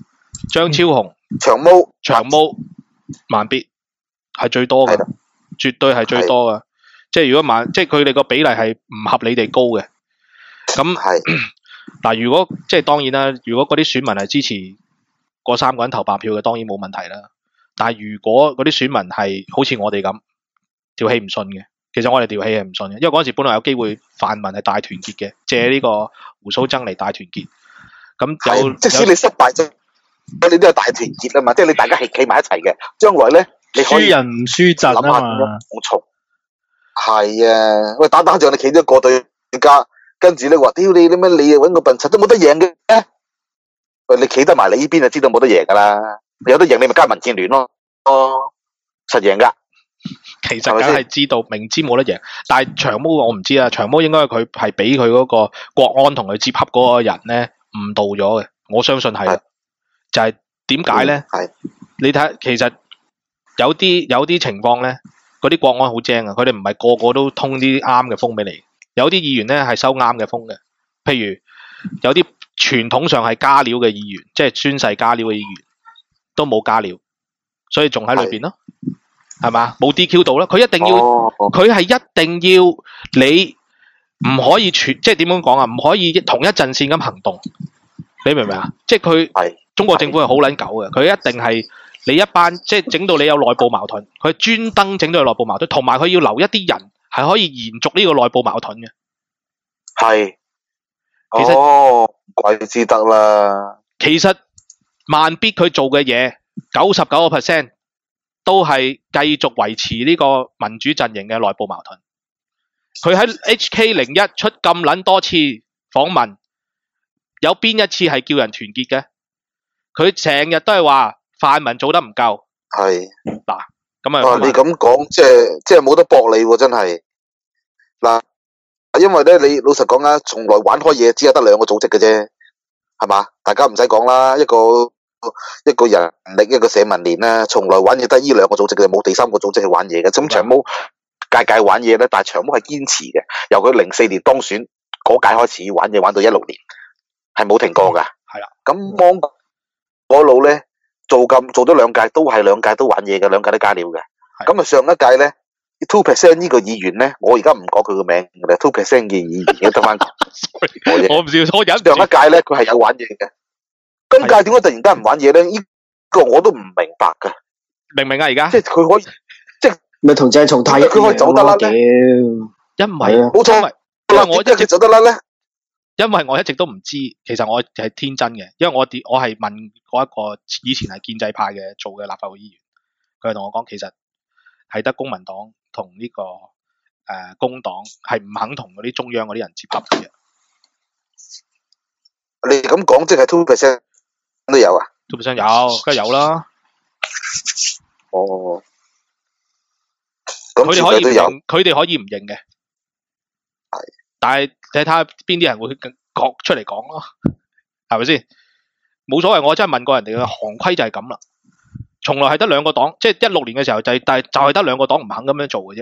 長毛、慢必係最多嘅，絕對係最多嘅。即係如果即係佢哋個比例係唔合理地高嘅。咁嗱，如果即係當然啦，如果嗰啲選民係支持嗰3個人投白票嘅，當然冇問題啦。但係如果嗰啲選民係好似我哋咁條氣唔順嘅，其實我哋條氣係唔順嘅，因為嗰陣時本來有機會泛民係大團結嘅，借呢個胡鬚曾嚟大團結。 咁有即使你失敗咗，你都有大團結啊嘛，即係你大家係企埋一齊嘅，將來咧你可以輸人唔輸陣諗下啊嘛。 共重。係啊，喂，打仗你企咗個對家，跟住咧話屌你咩？你揾個笨柒都冇得贏嘅。喂，你企得埋你呢邊就知道冇得贏噶啦。有得贏你咪加民建聯咯，實贏噶。 其實梗係知道明知冇得贏，但係長毛我唔知啊。長毛應該佢係俾佢嗰個國安同佢接洽嗰個人咧誤導咗嘅，我相信係。就係點解咧？你睇其實有啲情況咧，嗰啲國安好精啊，佢哋唔係個個都通啲啱嘅風俾你，有啲議員咧係收啱嘅風嘅。譬如有啲傳統上係加料嘅議員，即係宣誓加料嘅議員，都冇加料，所以仲喺裏邊咯。係嘛？冇 DQ 到啦，佢一定要，佢係一定要你唔可以即係點樣講啊？唔可以同一陣線咁行動，你明唔明啊？即係佢中國政府係好撚狗嘅，佢一定係你一班即係整到你有內部矛盾，佢專登整到你內部矛盾，同埋佢要留一啲人係可以延續呢個內部矛盾嘅。 係， 其實怪之得啦。 其實慢必佢做嘅嘢99%。都係繼續維持呢個民主陣營嘅內部矛盾。佢喺 HK01 出咁撚多次訪問，有邊一次係叫人團結嘅？佢成日都係話泛民做得唔夠。 係嗱，咁啊， 你咁講即係冇得駁你喎，真係嗱。因為咧，你老實講啊，從來玩開嘢只係得兩個組織嘅啫，係嘛？大家唔使講啦，一個人力一個社民連啦，從來玩嘢得呢兩個組織嘅，冇第三個組織去玩嘢嘅。咁長毛屆玩嘢咧，但係長毛係堅持嘅，由佢04年當選嗰屆開始玩嘢，玩到16年，係冇停過噶。 係啦。 咁芒嗰路咧做咗兩屆，都係兩屆都玩嘢嘅，兩屆都加料嘅。咁啊上一屆咧 2% 呢個議員咧，我而家唔講佢個名嘅啦 ，2% 嘅議員得翻我唔知，我忍。 上一屆咧佢係有玩嘢嘅。今屆點解突然間唔玩嘢咧？呢個我都唔明白噶。 明唔明啊？而家即係佢可以，即係咪同鄭松泰一樣佢可以走得甩咧？ 因為冇錯， 因為我一直走得甩咧。 因為我一直都唔知，其實我係天真嘅，因為我係問過一個以前係建制派嘅做嘅立法會議員，佢係同我講，其實係得公民黨同呢個工黨係唔肯同嗰啲中央嗰啲人接洽嘅。 你咁講即係 2% 都有啊 ？2% 有，梗係有啦。 哦， 佢哋可以唔認，佢哋可以唔認嘅。係，但係你睇下邊啲人會講出嚟講咯，係咪先？冇所謂，我真係問過人哋嘅行規就係咁啦，從來係得兩個黨，即係16年嘅時候但係就係得兩個黨唔肯咁樣做嘅啫。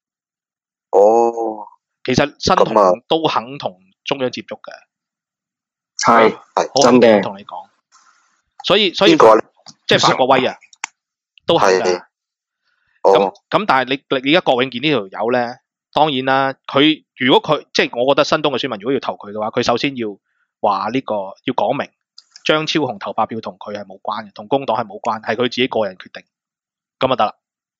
哦， 其實新同都肯同中央接觸嘅。 係真嘅， 同你講，所以即係范國威啊，都係噶。咁，但係你而家郭永健呢條友咧，當然啦，佢如果佢即係我覺得新東嘅選民如果要投佢嘅話，佢首先要話呢個要講明張超雄投白票同佢係冇關嘅，同工黨係冇關，係佢自己個人決定，咁就得啦。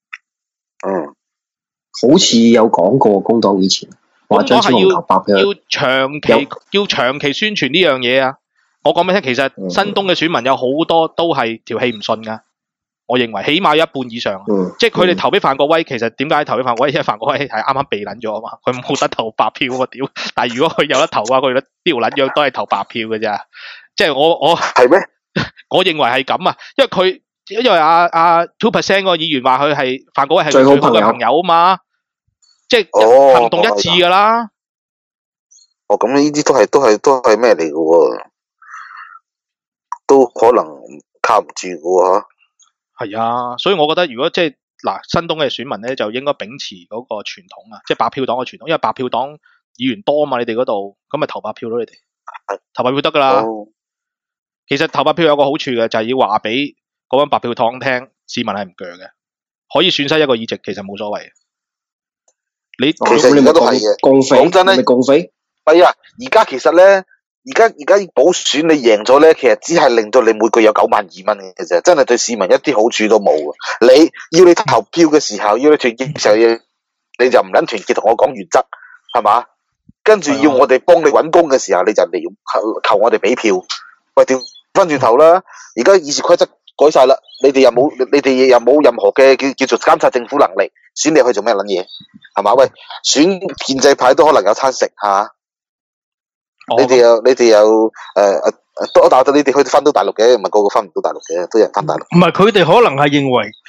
好似有講過工黨以前。我係要長期宣傳呢樣嘢啊！我講俾你聽，其實新東嘅選民有好多都係條氣唔順噶。我認為起碼有一半以上，即係佢哋投俾范國威。其實點解投俾范國威？因為范國威係啱啱被撚咗啊嘛，佢冇得投白票啊屌！但係如果佢有得投嘅話，佢呢條撚樣都係投白票嘅咋。即係我係咩？ 我認為係咁啊，因為阿 2% 嗰個議員話佢係范國威係最好嘅朋友啊嘛。即係行動一致噶啦。 咁呢啲都係咩嚟嘅喎？都可能靠唔住嘅喎。 係啊，所以我覺得如果即係嗱新東嘅選民咧，就應該秉持嗰個傳統啊，即係白票黨嘅傳統，因為白票黨議員多嘛，你哋嗰度咁咪投白票咯，你哋投白票得噶啦。其實投白票有個好處嘅，就係要話俾嗰班白票黨聽，市民係唔鋸嘅，可以損失一個議席，其實冇所謂。 其實而家都係嘅，講真咧， 共匪係啊！而家其實咧，而家補選你贏咗咧，其實只係令到你每個月有92000蚊嘅啫，真係對市民一啲好處都冇啊！你投票嘅時候，要你團結嘅時候，你就唔撚團結，同我講原則係嘛？跟住要我哋幫你揾工嘅時候，你就嚟求我哋俾票， 喂，調翻轉頭啦，而家議事規則改晒啦，你哋又冇任何嘅叫做監察政府能力，選你去做咩撚嘢？係嘛？喂，選建制派都可能有餐食嚇。你哋又但係你哋去翻到大陸嘅，唔係個個翻唔到大陸嘅，都有人翻大陸。 唔係佢哋可能係認為，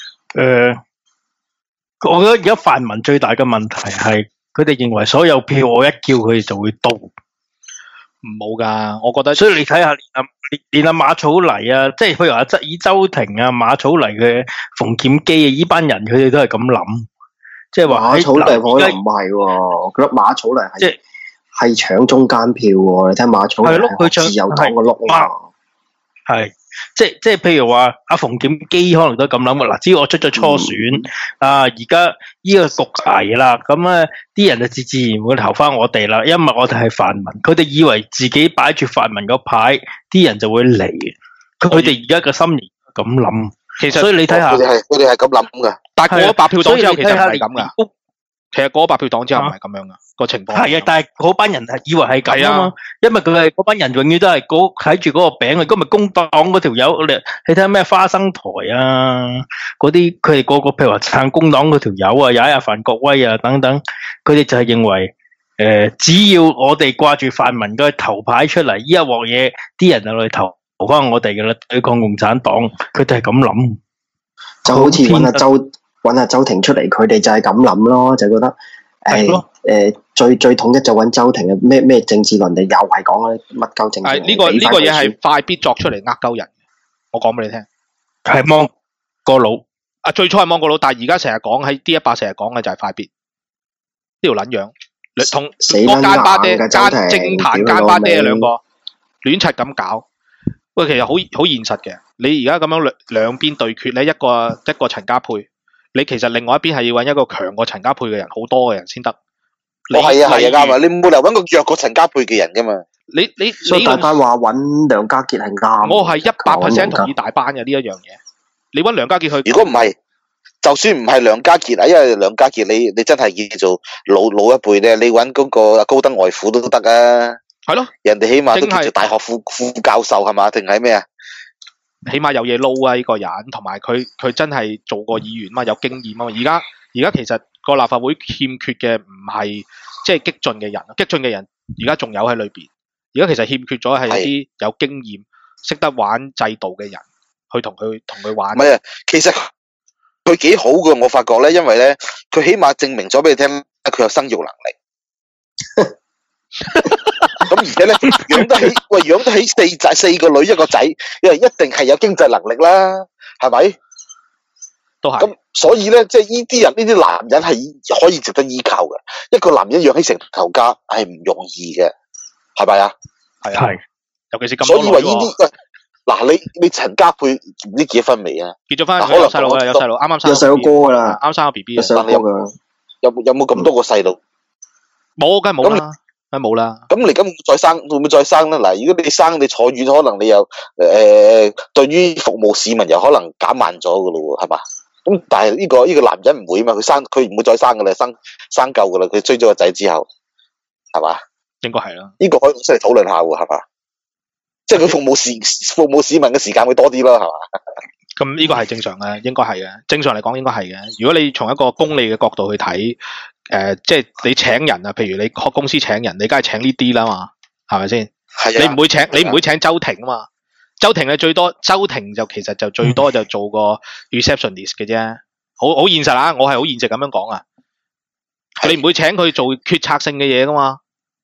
我覺得而家泛民最大嘅問題係，佢哋認為所有票我一叫佢哋就會到， 唔好噶，我覺得。 所以你睇下連阿馬草泥啊，即係譬如話以周庭啊、馬草泥嘅馮檢基啊，呢班人佢哋都係咁諗，即係話馬草泥可能唔係喎，我覺得馬草泥係即係搶中間票喎，你睇馬草泥係自由黨個碌啊， 係即係譬如話阿馮檢基可能都咁諗嘅嗱，只要我出咗初選而家呢個局危啦，咁咧啲人就自然會投翻我哋啦，因為我哋係泛民，佢哋以為自己擺住泛民個牌，啲人就會嚟，佢哋而家嘅心理咁諗，其實所以你睇下， 佢哋係咁諗嘅， 但係過咗白票黨之後其實唔係咁噶。其實過咗白票黨之後唔係咁樣噶個情況。係啊，但係嗰班人係以為係咁啊嘛，因為佢係嗰班人永遠都係睇住嗰個餅啊。今日工黨嗰條友，你睇下咩花生台啊，嗰啲佢哋個譬如話撐工黨嗰條友啊，踩下范國威啊等等，佢哋就係認為只要我哋掛住泛民嘅頭牌出嚟，呢一鑊嘢啲人就嚟投翻我哋嘅啦，對抗共產黨，佢哋係咁諗， 就好似揾阿周庭出嚟，佢哋就係咁諗咯，就覺得最統一就揾周庭嘅咩政治倫理，又係講咧乜鳩政治。係呢個嘢係快必作出嚟呃鳩人，我講俾你聽， 係芒個佬最初係芒個佬，但係而家成日講喺 D100成日講嘅就係快必呢條撚樣，同個奸巴爹政壇奸巴爹兩個亂柒咁搞。喂，其實好現實嘅，你而家咁樣兩邊對決咧，一個陳家佩。你其實另外一邊係要揾一個強過陳家佩嘅人，好多嘅人先得。 係啊，啱啊！你冇理由揾個弱過陳家佩嘅人噶嘛？ 所以大班話揾梁家傑係啱。 我係100% 同意大班嘅呢一樣嘢。你揾梁家傑去， 如果唔係，就算唔係梁家傑啊，因為梁家傑你真係叫做老一輩咧，你揾嗰個高登外父都得啊。係咯，人哋起碼都叫做大學副教授係嘛？定係咩啊？ 起碼有嘢撈啊！呢個人同埋佢真係做過議員嘛，有經驗啊嘛。而家其實個立法會欠缺嘅唔係即係激進嘅人，激進嘅人而家仲有喺裏邊。而家其實欠缺咗係一啲有經驗、識得玩制度嘅人去同佢玩。 唔係啊，其實佢幾好嘅，我發覺咧，因為咧佢起碼證明咗俾你聽，佢有生育能力。咁而且咧養得起四個女一個仔，因為一定係有經濟能力啦，係咪？ 都係。咁所以咧，即係呢啲男人係可以值得依靠嘅。一個男人養起成頭家係唔容易嘅，係咪啊？ 係。尤其是咁多女。所以話呢啲嗱，你陳家佩唔知結咗婚未啊？ 結咗婚，有細路啊，有細路，啱啱生。 有細路哥噶啦， 啱生個 BB 啊。 但係有冇咁多個細路？ 冇，梗係冇啦。冇啦， 咁你咁會唔會再生咧？嗱，如果你生你坐月，可能你又對於服務市民又可能減慢咗噶咯，係嘛？咁但係呢個男人唔會啊嘛，佢唔會再生噶啦，生夠噶啦，佢追咗個仔之後，係嘛？ 應該係啦， 呢個可以出嚟討論下喎，係嘛？即係佢服務市民嘅時間會多啲啦，係嘛？ 咁呢個係正常嘅，應該係嘅。正常嚟講應該係嘅。如果你從一個功利嘅角度去睇。即係你請人啊，譬如你公司請人，你梗係請呢啲啦嘛，係咪先？係啊。你唔會請周庭啊嘛？周庭係最多，周庭就其實就最多就做個 receptionist 嘅啫，好現實啊！我係好現實咁樣講啊。你唔會請佢做決策性嘅嘢噶嘛？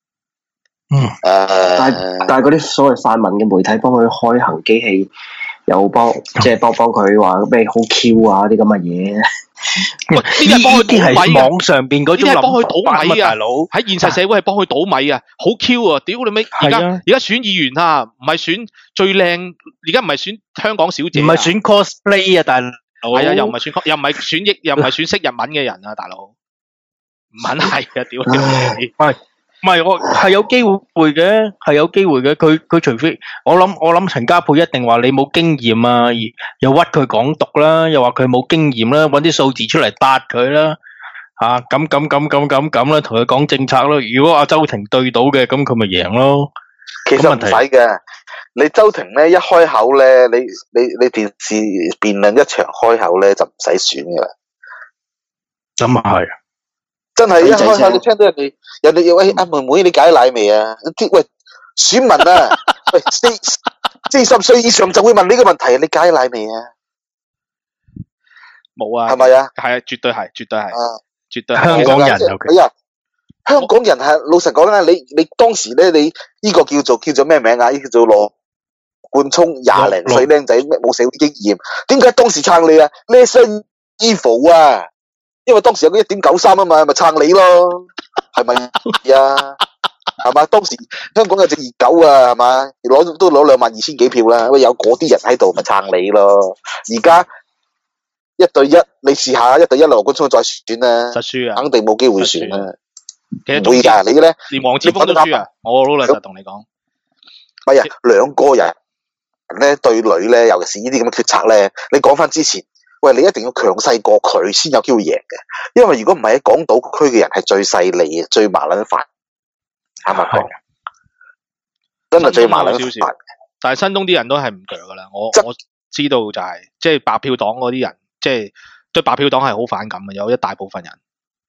但係嗰啲所謂泛民嘅媒體幫佢開行機器，又幫佢話咩好 Q 啊啲咁嘅嘢。 喂，呢啲係幫佢倒米啊！ 網上邊嗰種諗法， 幫佢倒米啊！ 大佬喺現實社會係幫佢倒米啊！好 Q 啊！屌你咩？而家選議員啊，唔係選最靚，而家唔係選香港小姐， 唔係選 cosplay 啊，大佬。 係啊，又唔係選識日文嘅人啊，大佬。唔肯係啊！屌你！ 唔係我係有機會嘅，係有機會嘅。佢除非我諗陳家佩一定話你冇經驗啊，又屈佢港獨啦，又話佢冇經驗啦，揾啲數字出嚟答佢啦，咁啦，同佢講政策咯。如果阿周庭對到嘅，咁佢咪贏咯。 其實唔使嘅。你周庭咧一開口咧，你電視辯論一場開口咧就唔使選噶啦。 咁啊係， 真係一開口你聽到人哋要喂阿妹妹你解奶未啊？喂選民啊，喂40歲以上就會問呢個問題，你解奶未啊？ 冇啊， 係咪啊？ 係啊，絕對係，絕對係香港人係啊，香港人係老實講啦，你當時咧你呢個叫做咩名啊？呢叫做羅冠聰20零歲僆仔，冇社會經驗，點解當時撐你啊？Less evil 啊，因為當時有個1.93啊嘛，咪撐你咯，係咪啊？係嘛？當時香港有隻熱狗啊，係嘛？都攞22000幾票啦，有嗰啲人喺度咪撐你咯。而家1對1，你試下1對1羅冠聰再選啊， 實輸啊， 肯定冇機會選啊。 其實唔會㗎，你咧連黃之鋒都輸啊！我好老實同你講， 係啊，兩個人咧對壘咧，尤其是呢啲咁嘅決策咧，你講翻之前，喂，你一定要強勢過佢先有機會贏嘅，因為如果唔係喺港島區嘅人係最勢利嘅，最麻撚煩，啱唔啱？真係最麻撚煩。 但係新東啲人都係唔強噶啦，我知道就係即係白票黨嗰啲人，即係對白票黨係好反感嘅，有一大部分人。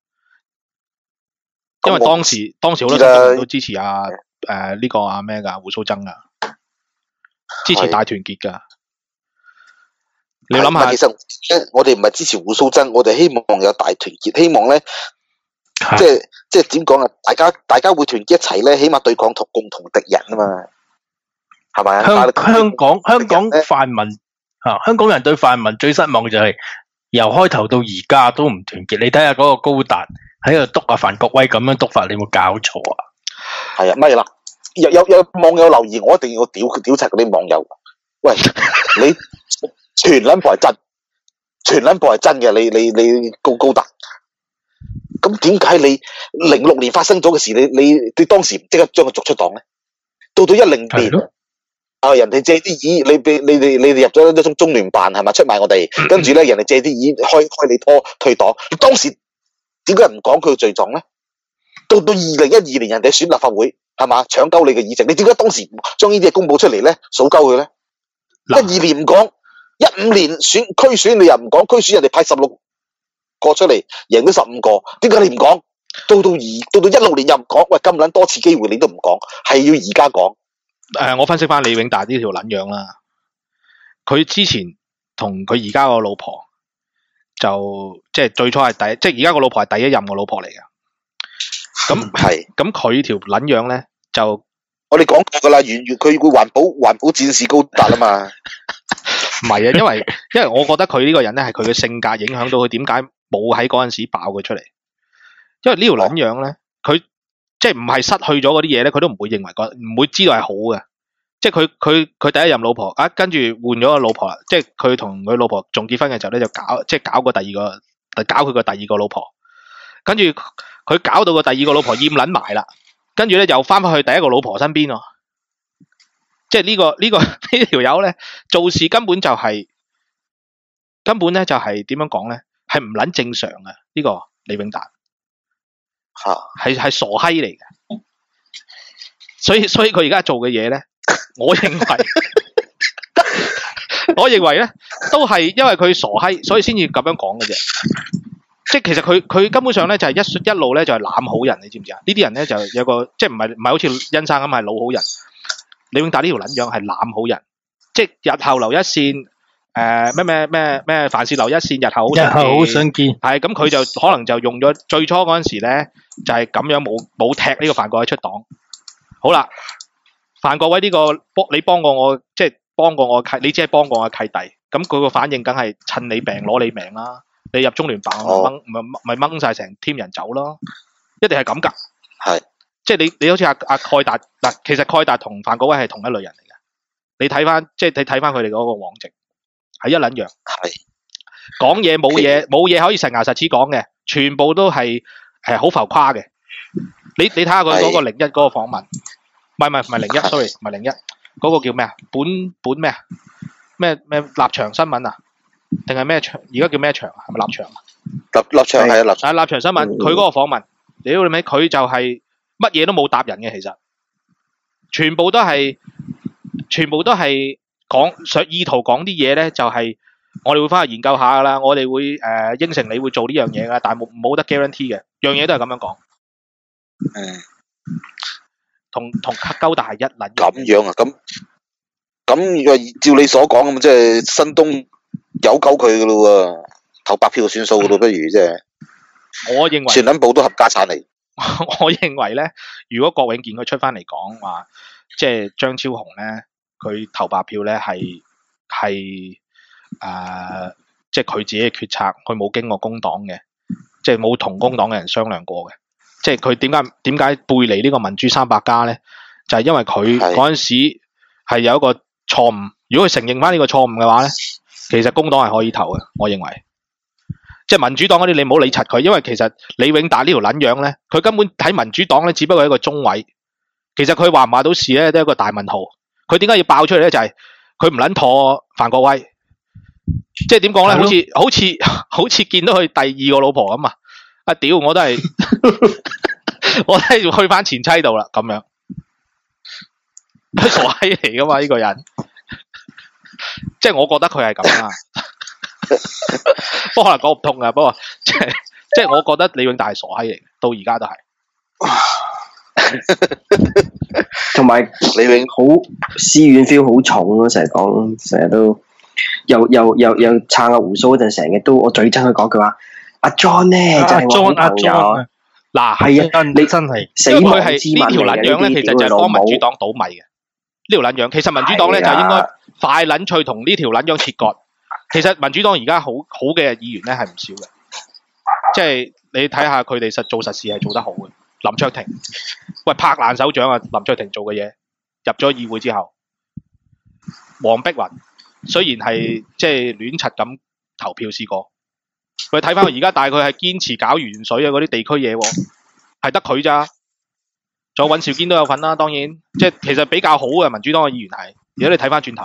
因為當時好多新東人都支持呢個咩噶胡鬚曾噶，支持大團結噶。你諗下， 其實我哋唔係支持胡鬚曾，我哋希望有大團結，希望咧，即係點講啊？大家會團結一齊咧，起碼對抗共同敵人啊嘛，係咪啊？ 香港泛民香港人對泛民最失望就係由開頭到而家都唔團結。你睇下嗰個高達喺度督啊范國威咁樣督法，你有冇搞錯啊？ 係啊，咪啦，有網友留言，我一定要屌柒嗰啲網友。喂，你全撚部係真，全撚部係真嘅。你高達，咁點解你06年發生咗嘅事，你當時唔即刻將佢逐出黨咧？到10年，人哋借啲意，你哋入咗一種中聯辦係咪出賣我哋？跟住咧，人哋借啲意開你拖退黨，當時點解唔講佢嘅罪狀咧？到2012年，人哋選立法會係嘛，搶鳩你嘅議席，你點解當時將呢啲嘢公佈出嚟咧？數鳩佢咧？12年唔講，15年區選你又唔講，區選人哋派16個出嚟，贏咗15個，點解你唔講？到16年又唔講，喂，咁撚多次機會你都唔講，係要而家講。 我分析翻李永達呢條撚樣啦，佢之前同佢而家個老婆就即係最初係即係而家個老婆係第一任個老婆嚟嘅。咁係，咁佢條撚樣咧就我哋講過噶啦，佢會環保戰士高達啊嘛。 唔係啊，因為我覺得佢呢個人咧係佢嘅性格影響到佢點解冇喺嗰陣時爆佢出嚟。因為呢條撚樣咧，佢即係唔係失去咗嗰啲嘢咧，佢都唔會認為唔會知道係好嘅。即係佢第一任老婆跟住換咗個老婆啦。即係佢同佢老婆仲結婚嘅時候咧，就搞個搞佢個第二個老婆。跟住佢搞到個第二個老婆厭撚埋啦，跟住咧又翻返去第一個老婆身邊喎。即係呢條友咧做事根本咧就係點樣講咧，係唔撚正常嘅呢個李永達。係傻閪嚟嘅，所以佢而家做嘅嘢咧，我認為咧都係因為佢傻閪，所以先至咁樣講嘅啫。即係其實佢根本上咧就係一路咧就係攬好人，你知唔知啊？呢啲人咧就有個即係唔係好似殷生咁係老好人，李永達呢條撚樣係攬好人，即係日後留一線。咩？凡事留一線，日後好想見。係咁，佢就可能就用咗最初嗰陣時咧，就係咁樣冇踢呢個范國威出黨。好啦，范國威呢個你幫過我，即係幫過我契，你只係幫過我契弟。咁佢個反應梗係趁你病攞你命啦。你入中聯辦咪掹晒成 team 人走咯，一定係咁噶。係，即係你好似阿蓋達嗱，其實蓋達同范國威係同一類人嚟嘅。你睇翻佢哋嗰個往績。係一撚樣，係講嘢冇嘢可以實牙實齒講嘅，全部都係好浮誇嘅。你睇下佢嗰個01嗰個訪問，唔係01 sorry 唔係01，嗰個叫咩啊？本咩啊？咩立場新聞啊？定係咩場？而家叫咩場啊？係咪立場啊？立場係立場。立場新聞，佢嗰個訪問，屌你咪佢就係乜嘢都冇答人嘅，其實全部都係想意圖講啲嘢咧，就係、我哋會翻去研究下噶啦，我哋會應承你會做呢樣嘢噶，但係冇得 guarantee 嘅，樣嘢都係咁樣講。同黑鳩大係一撚咁樣啊，咁照你所講咁，即係新東有鳩佢噶咯喎，投白票算數噶咯，不如即係。 我認為全撚部都合家產嚟。 我認為咧，如果郭永健佢出翻嚟講話，即係張超雄咧，佢投白票咧係即係佢自己嘅決策，佢冇經過工黨嘅，即係冇同工黨嘅人商量過嘅。即係佢點解背離呢個民主300+咧？就係因為佢嗰陣時係有一個錯誤。如果佢承認翻呢個錯誤嘅話咧，其實工黨係可以投嘅。我認為，即係民主黨嗰啲你唔好理柒佢，因為其實李永達呢條撚樣咧，佢根本喺民主黨咧，只不過係一個中位。其實佢話唔話到事咧，都係一個大問號。佢點解要爆出嚟咧？就係佢唔撚妥范國威。即係點講咧？好似見到佢第二個老婆咁啊！啊屌！我都係我都係要去翻前妻度啦，咁樣傻閪嚟噶嘛呢個人，即係我覺得佢係咁啊。不過可能講唔通啊，不過即係我覺得李永達係傻閪嚟，到而家都係。 同埋李永好私怨 feel 好重咯，成日講，成日都又撐阿胡鬚嗰陣，成日都我最憎佢講句話。阿 John 咧就係我好朋友。嗱係啊，你真係死亡之吻嚟嘅。呢條撚樣咧，其實就係幫民主黨倒米嘅。呢條撚樣，其實民主黨咧就應該快撚脆同呢條撚樣切割。其實民主黨而家好嘅議員咧係唔少嘅，即係你睇下佢哋做實事係做得好嘅。林卓廷，喂拍爛手掌啊！林卓廷做嘅嘢入咗議會之後，黃碧雲雖然係即係亂柒咁投票試過。佢睇翻佢而家，但係佢係堅持搞鉛水啊嗰啲地區嘢，係得佢咋？仲有尹兆堅都有份啦，當然，即係其實比較好嘅民主黨嘅議員係。如果你睇翻轉頭，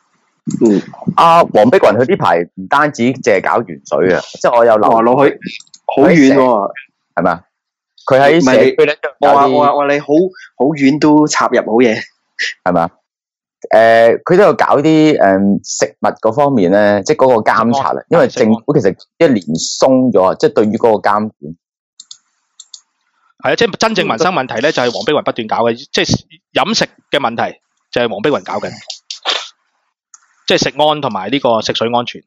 黃碧雲佢呢排唔單止淨係搞鉛水啊，即係我有落去好遠喎， 係咪啊？佢喺社區咧， 我話你好遠都插入好嘢， 係咪啊？佢都有搞啲食物嗰方面咧，即係嗰個監察啦。因為政府其實一年鬆咗，即係對於嗰個監管係啊，即係真正民生問題咧，就係黃碧雲不斷搞嘅，即係飲食嘅問題就係黃碧雲搞緊，即係食安同埋呢個食水安全。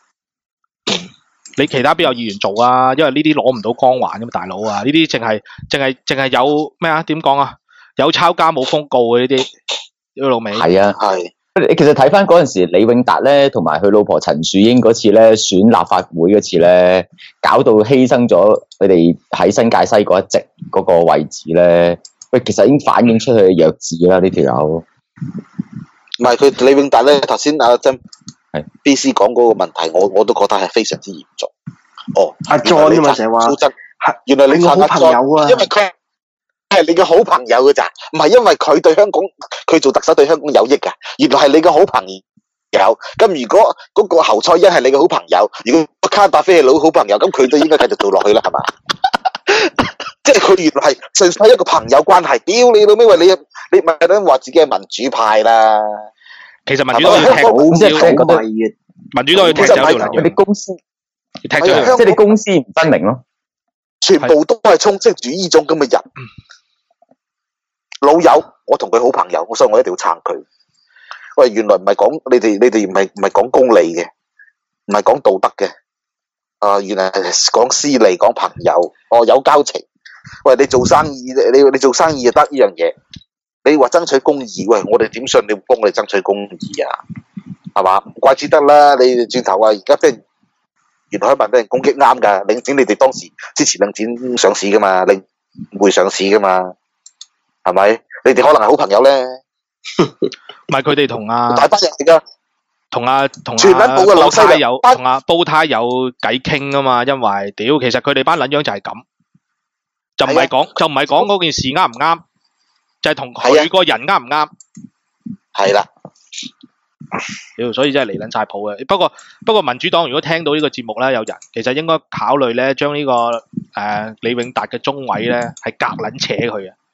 你其他邊有議員做啊？因為呢啲攞唔到光環㗎嘛，大佬啊！呢啲淨係有咩啊？點講啊？有抄家冇封告嘅呢啲。老味係啊，係你其實睇翻嗰陣時，李永達咧同埋佢老婆陳樹英嗰次咧選立法會嗰次咧，搞到犧牲咗佢哋喺新界西嗰一席嗰個位置咧。喂，其實已經反映出佢嘅弱智啦，呢條友。 唔係佢李永達咧，頭先阿曾係 B.C 講嗰個問題，我都覺得係非常之嚴重。哦， 阿 John 啊嘛，成日話原來你好朋友啊， 因為佢係你嘅好朋友㗎咋，唔係因為佢對香港，佢做特首對香港有益㗎。原來係你嘅好朋友。咁如果嗰個侯賽因係你嘅好朋友，如果卡達菲係老好朋友，咁佢都應該繼續做落去啦，係嘛？即係佢原來係純粹一個朋友關係。屌你老味，喂你咪等話自己係民主派啦。 其實民主黨要踢， 即係覺得民主黨要踢走條撚樣。 你公司踢咗， 即係你公司唔分明咯。 全部都係充斥住呢種咁嘅人。老友，我同佢好朋友，所以我一定要撐佢。喂，原來唔係講你哋唔係講公理嘅，唔係講道德嘅。原來係講私利，講朋友。有交情。喂，你做生意，你做生意就得呢樣嘢。你話爭取公義，喂，我哋點信你會幫我哋爭取公義啊？係嘛？唔怪之得啦，你轉頭話而家俾人原來香港俾人攻擊啱㗎，領展你哋當時支持領展上市㗎嘛，領匯上市㗎嘛，係咪？你哋可能係好朋友咧。 唔係佢哋同大班人嚟㗎， 同全撚部嘅劉西良有同阿煲呔有偈傾啊嘛，因為屌其實佢哋班撚樣就係咁，就唔係講嗰件事啱唔啱，就係同佢個人啱唔啱。 係啦。 屌，所以真係離撚晒譜嘅。不過民主黨如果聽到呢個節目咧，有人其實應該考慮咧，將呢個李永達嘅中委咧係夾撚扯佢嘅，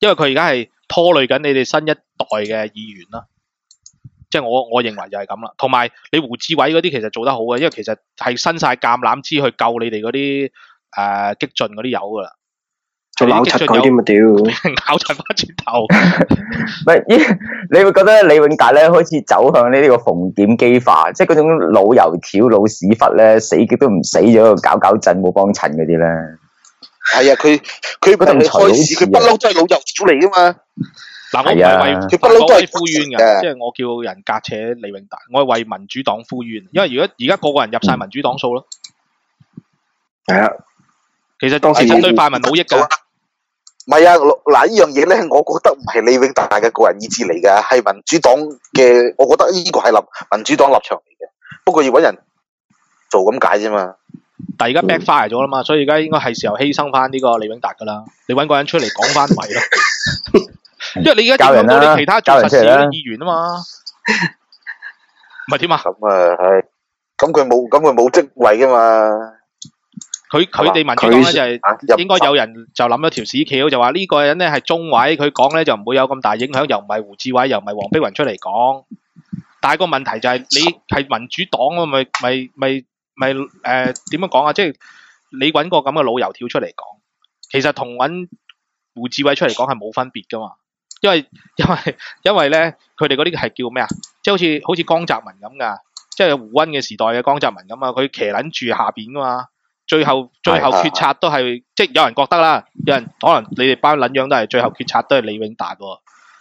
因為佢而家係拖累緊你哋新一代嘅議員啦。即係我認為就係咁啦。同埋你胡志偉嗰啲其實做得好嘅，因為其實係伸晒橄欖枝去救你哋嗰啲激進嗰啲友噶啦。 仲咬柒佢添啊！屌， 咬柒翻轉頭。 唔係，你會覺得李永達咧開始走向呢個馮檢基化，即係嗰種老油條、老屎忽咧，死極都唔死咗，搞震冇幫襯嗰啲咧。 係啊，佢唔係開始，佢不嬲都係老油條嚟噶嘛。 嗱，我唔係為佢不嬲都係呼冤嘅，即係我叫人隔扯李永達，我係為民主黨呼冤，因為如果而家個個人入晒民主黨數咯。 係啊， 其實對泛民冇益噶。 唔係啊，嗱呢樣嘢咧，我覺得唔係李永達嘅個人意志嚟㗎，係民主黨嘅，我覺得呢個係民主黨立場嚟嘅。不過要揾人做咁解啫嘛。 但係而家 backfire 咗啦嘛，所以而家應該係時候犧牲翻呢個李永達㗎啦。你揾個人出嚟講翻咪咯，因為你而家影響到你其他做實事嘅議員啊嘛。唔係點啊？ 咁啊係，咁佢冇職位㗎嘛。 佢哋民主黨咧就係應該有人就諗咗條屎橋，就話呢個人咧係中委，佢講咧就唔會有咁大影響，又唔係胡志偉，又唔係黃碧雲出嚟講。但係個問題就係你係民主黨啊，咪點樣講啊？即係你揾個咁嘅老油條出嚟講，其實同揾胡志偉出嚟講係冇分別噶嘛。因為咧，佢哋嗰啲係叫咩啊？即係好似江澤民咁噶，即係胡溫嘅時代嘅江澤民咁啊，佢騎撚住下邊噶嘛。最後決策都係，即係有人覺得啦，有人可能你哋班撚樣都係最後決策都係李永達喎，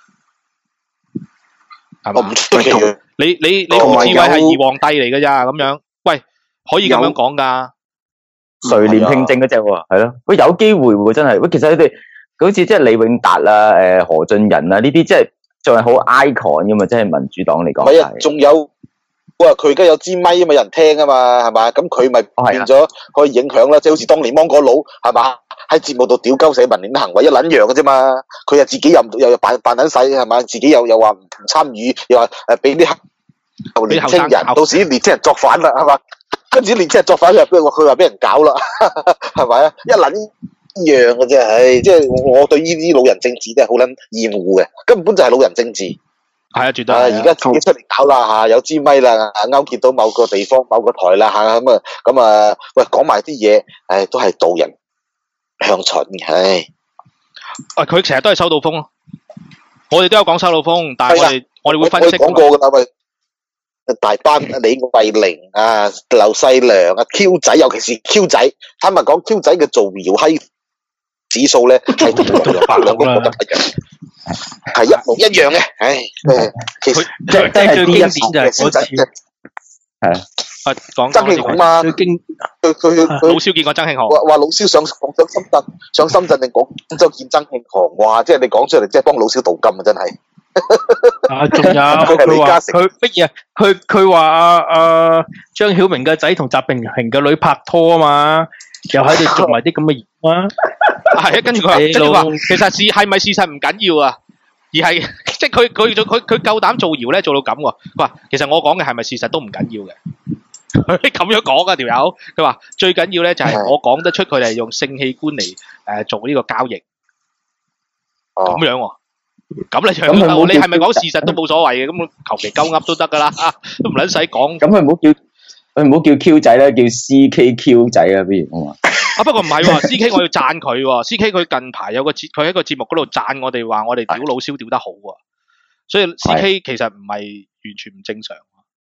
係嘛？你胡志偉係二皇帝嚟㗎咋咁樣？喂，可以咁樣講㗎？ 垂簾聽政嗰隻喎，係咯，喂有機會喎，真係喂，其實你哋好似即係李永達啦、何俊仁啊呢啲，即係仲係好 icon 㗎嘛，即係民主黨嚟講。 係啊，仲有。哇！佢而家有支咪啊嘛，有人聽啊嘛，係嘛？咁佢咪變咗可以影響啦，即係好似當年芒果佬係嘛？喺節目度屌鳩社民連嘅行為一撚樣嘅啫嘛。佢又自己又扮撚細係嘛？自己又話唔參與，又話俾啲年青人，到時啲年青人作反啦係嘛？跟住年青人作反又佢話俾人搞啦，係咪啊？一撚樣嘅啫，唉！即係我對呢啲老人政治都係好撚厭惡嘅，根本就係老人政治。 係啊，絕對。 而家自己出嚟搞啦嚇，有支咪啦，勾結到某個地方、某個台啦嚇，咁啊，喂，講埋啲嘢，唉，都係導人向蠢嘅，唉。 喂，佢成日都係收到風咯，我哋都有講收到風，但係我哋會分析。 我講過㗎啦，喂，大班李慧玲啊、劉細良啊、Q 仔，尤其是 Q 仔，坦白講 ，Q 仔嘅造謠閪指數咧係同白兩個一樣。係一模一樣嘅，唉，其實即係最經典就係嗰次， 係講曾慶紅嘛，佢老蕭見過曾慶紅， 話老蕭上深圳定廣州見曾慶紅，哇！即係你講出嚟，即係幫老蕭鍍金啊，真係。 啊，仲有佢話佢乜嘢？佢話阿張曉明嘅仔同習近平嘅女拍拖啊嘛，又喺度做埋啲咁嘅嘢啊。 係啊，跟住佢話，其實係咪事實唔緊要啊，而係即係佢夠膽造謠咧，做到咁喎。佢話其實我講嘅係咪事實都唔緊要嘅，佢咁樣講啊條友。佢話最緊要咧就係我講得出佢哋係用性器官嚟做呢個交易，咁樣喎。咁你你係咪講事實都冇所謂嘅？咁求其鳩噏都得噶啦，都唔撚使講。 咁佢唔好叫 Q 仔啦，叫 CKQ 仔啊，不如啊。 不過唔係喎，CK 我要讚佢喎，CK 佢近排有個佢喺個節目嗰度讚我哋話我哋屌老蕭屌得好喎，所以 CK 其實唔係完全唔正常。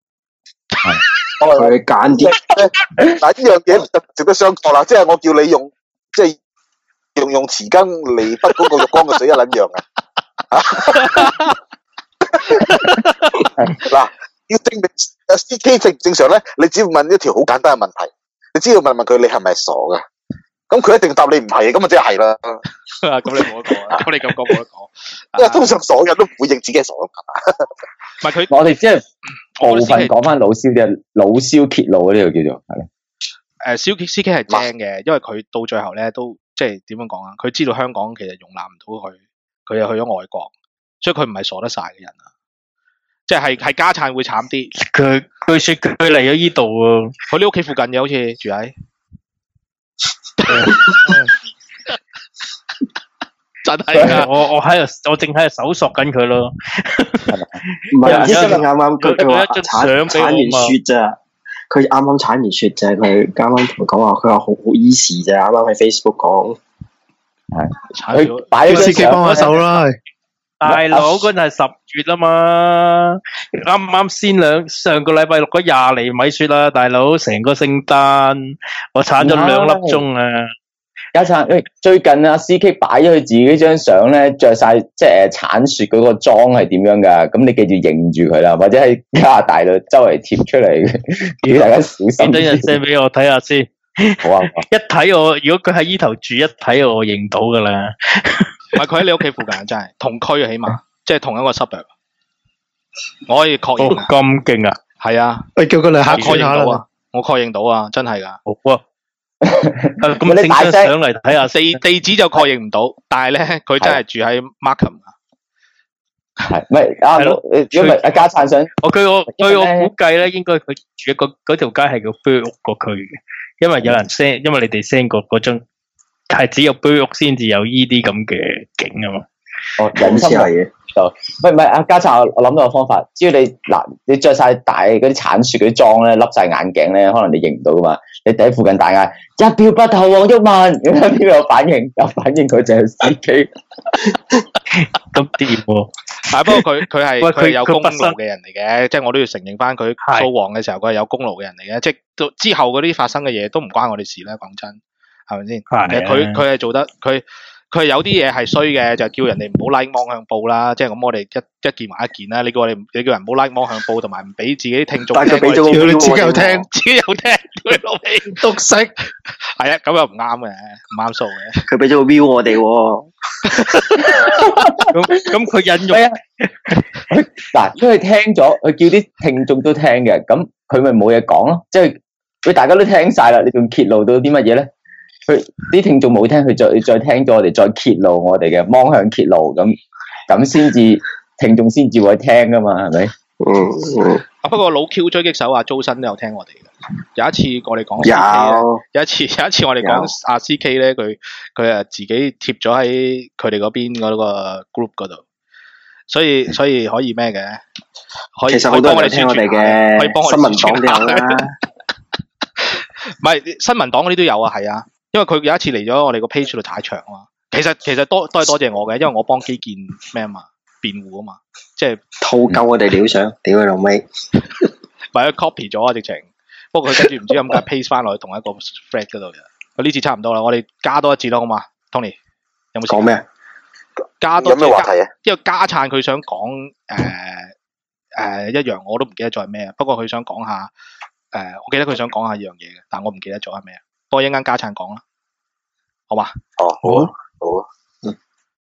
佢揀啲， 嗱呢樣嘢值得商榷啦，即係我叫你用，即係用匙羹嚟滗嗰個浴缸嘅水一撚樣啊！嗱，要證明CK 正唔正常咧，你只要問一條好簡單嘅問題，你只要問佢你係咪傻噶？咁佢一定答你唔係，咁啊即係啦。 咁你冇得講啊！咁你咁講冇得講。 因為通常所有人都唔會認自己係傻噶。 唔係佢， 我哋即係部分講翻老蕭嘅老蕭揭露呢個叫做係。 CK 係正嘅，因為佢到最後咧都即係點樣講啊？佢知道香港其實容納唔到佢，佢又去咗外國，所以佢唔係傻得晒嘅人啊。即係家產會慘啲。 佢說佢嚟咗呢度啊， 佢呢屋企附近嘅好似住喺。真實係㗎。 我正喺度搜索緊佢咯。 唔係，而且今日啱啱佢話鏟完雪咋，佢啱啱鏟完雪咋，佢啱啱同我講話，佢話好 easy 咋，啱啱喺 Facebook 講。 係，佢擺咗司機幫下手啦。 大佬嗰陣係10月啊嘛，啱啱上個禮拜落咗20厘米雪啦，大佬成個聖誕，我鏟咗2粒鐘啊！ 家產，最近阿 CK 擺咗佢自己張相咧，着晒即係鏟雪嗰個裝係點樣噶？咁你記住認住佢啦，或者喺加拿大度周圍貼出嚟，叫大家小心。 等陣 send 俾我睇下先。 好啊！ 一睇我，如果佢喺依頭住，一睇我認到噶啦。 唔係佢喺你屋企附近，真係同區啊，起碼即係同一個 suburb。我可以確認。 咁勁啊！ 係啊， 喂，叫佢嚟我確認嚇下啦。 到啊，我確認到啊，真係㗎。 好啊。咁你大聲上嚟睇下， 地址就確認唔到，但係咧佢真係住喺 Markham。 係，唔係啊？如果唔係阿家產想， 據我估計咧，應該佢住一個嗰條街係叫 Burr 屋個區嘅，因為有人 send，因為你哋 send 過嗰張係只有 Burr 屋先至有依啲咁嘅景啊嘛。 哦，人心嚟嘅。唔係阿家產，我諗到個方法，只要你着晒大嗰啲鏟雪嗰啲裝咧，笠晒眼鏡咧，可能你認唔到噶嘛。你喺附近大嗌一票不投黃毓民，邊個有反應？有反應佢就係司機。 咁掂喎。 不過佢係有功勞嘅人嚟嘅，即係我都要承認翻佢掃黃嘅時候，佢係有功勞嘅人嚟嘅。即係之後嗰啲發生嘅嘢都唔關我哋事啦，講真，係咪先？其實佢係做得佢係有啲嘢係衰嘅，就叫人哋唔好 like 妄向報啦。即係咁，我哋一件還一件啦。你叫人唔好 like 妄向報，同埋唔俾自己聽眾聽， 你自己又聽， 自己又聽，佢老味獨食。 係啊，咁又唔啱嘅，唔啱數嘅。 佢俾咗個 view 我哋喎。 咁佢引用嗱，因為聽咗，佢叫啲聽眾都聽嘅，咁佢咪冇嘢講咯。即係佢大家都聽晒啦，你仲揭露到啲乜嘢咧？佢啲聽眾冇聽，佢再聽咗我哋，再揭露我哋嘅妄向揭露，咁先至聽眾先至會聽噶嘛，係咪？ 不過老 Q 追擊手阿 Joe 都有聽我哋嘅。有一次我哋講有一次我哋講阿 CK 咧，佢自己貼咗喺佢哋嗰邊嗰個 group 嗰度，所以可以咩嘅？ 其實好多人聽我哋嘅， 可以幫我哋新聞黨都有啦。 唔係新聞黨嗰啲都有啊，係啊。因為佢有一次嚟咗我哋個 page 度踩場啊嘛，其實都係多謝我嘅，因為我幫基建咩啊嘛，辯護啊嘛，即係套鳩我哋料上，屌佢老味， 咪佢 copy 咗啊直情，不過佢跟住唔知點解 paste 翻落去同一個 thread 嗰度嘅，佢呢次差唔多啦，我哋加多一次咯好嘛 ，Tony 有冇講咩？ 加多有咩話題啊？ 因為家燦佢想講一樣我都唔記得咗係咩，不過佢想講下我記得佢想講下一樣嘢嘅，但我唔記得咗係咩。不過一陣間家燦講啦，好嘛？ 哦，好啊，好啊。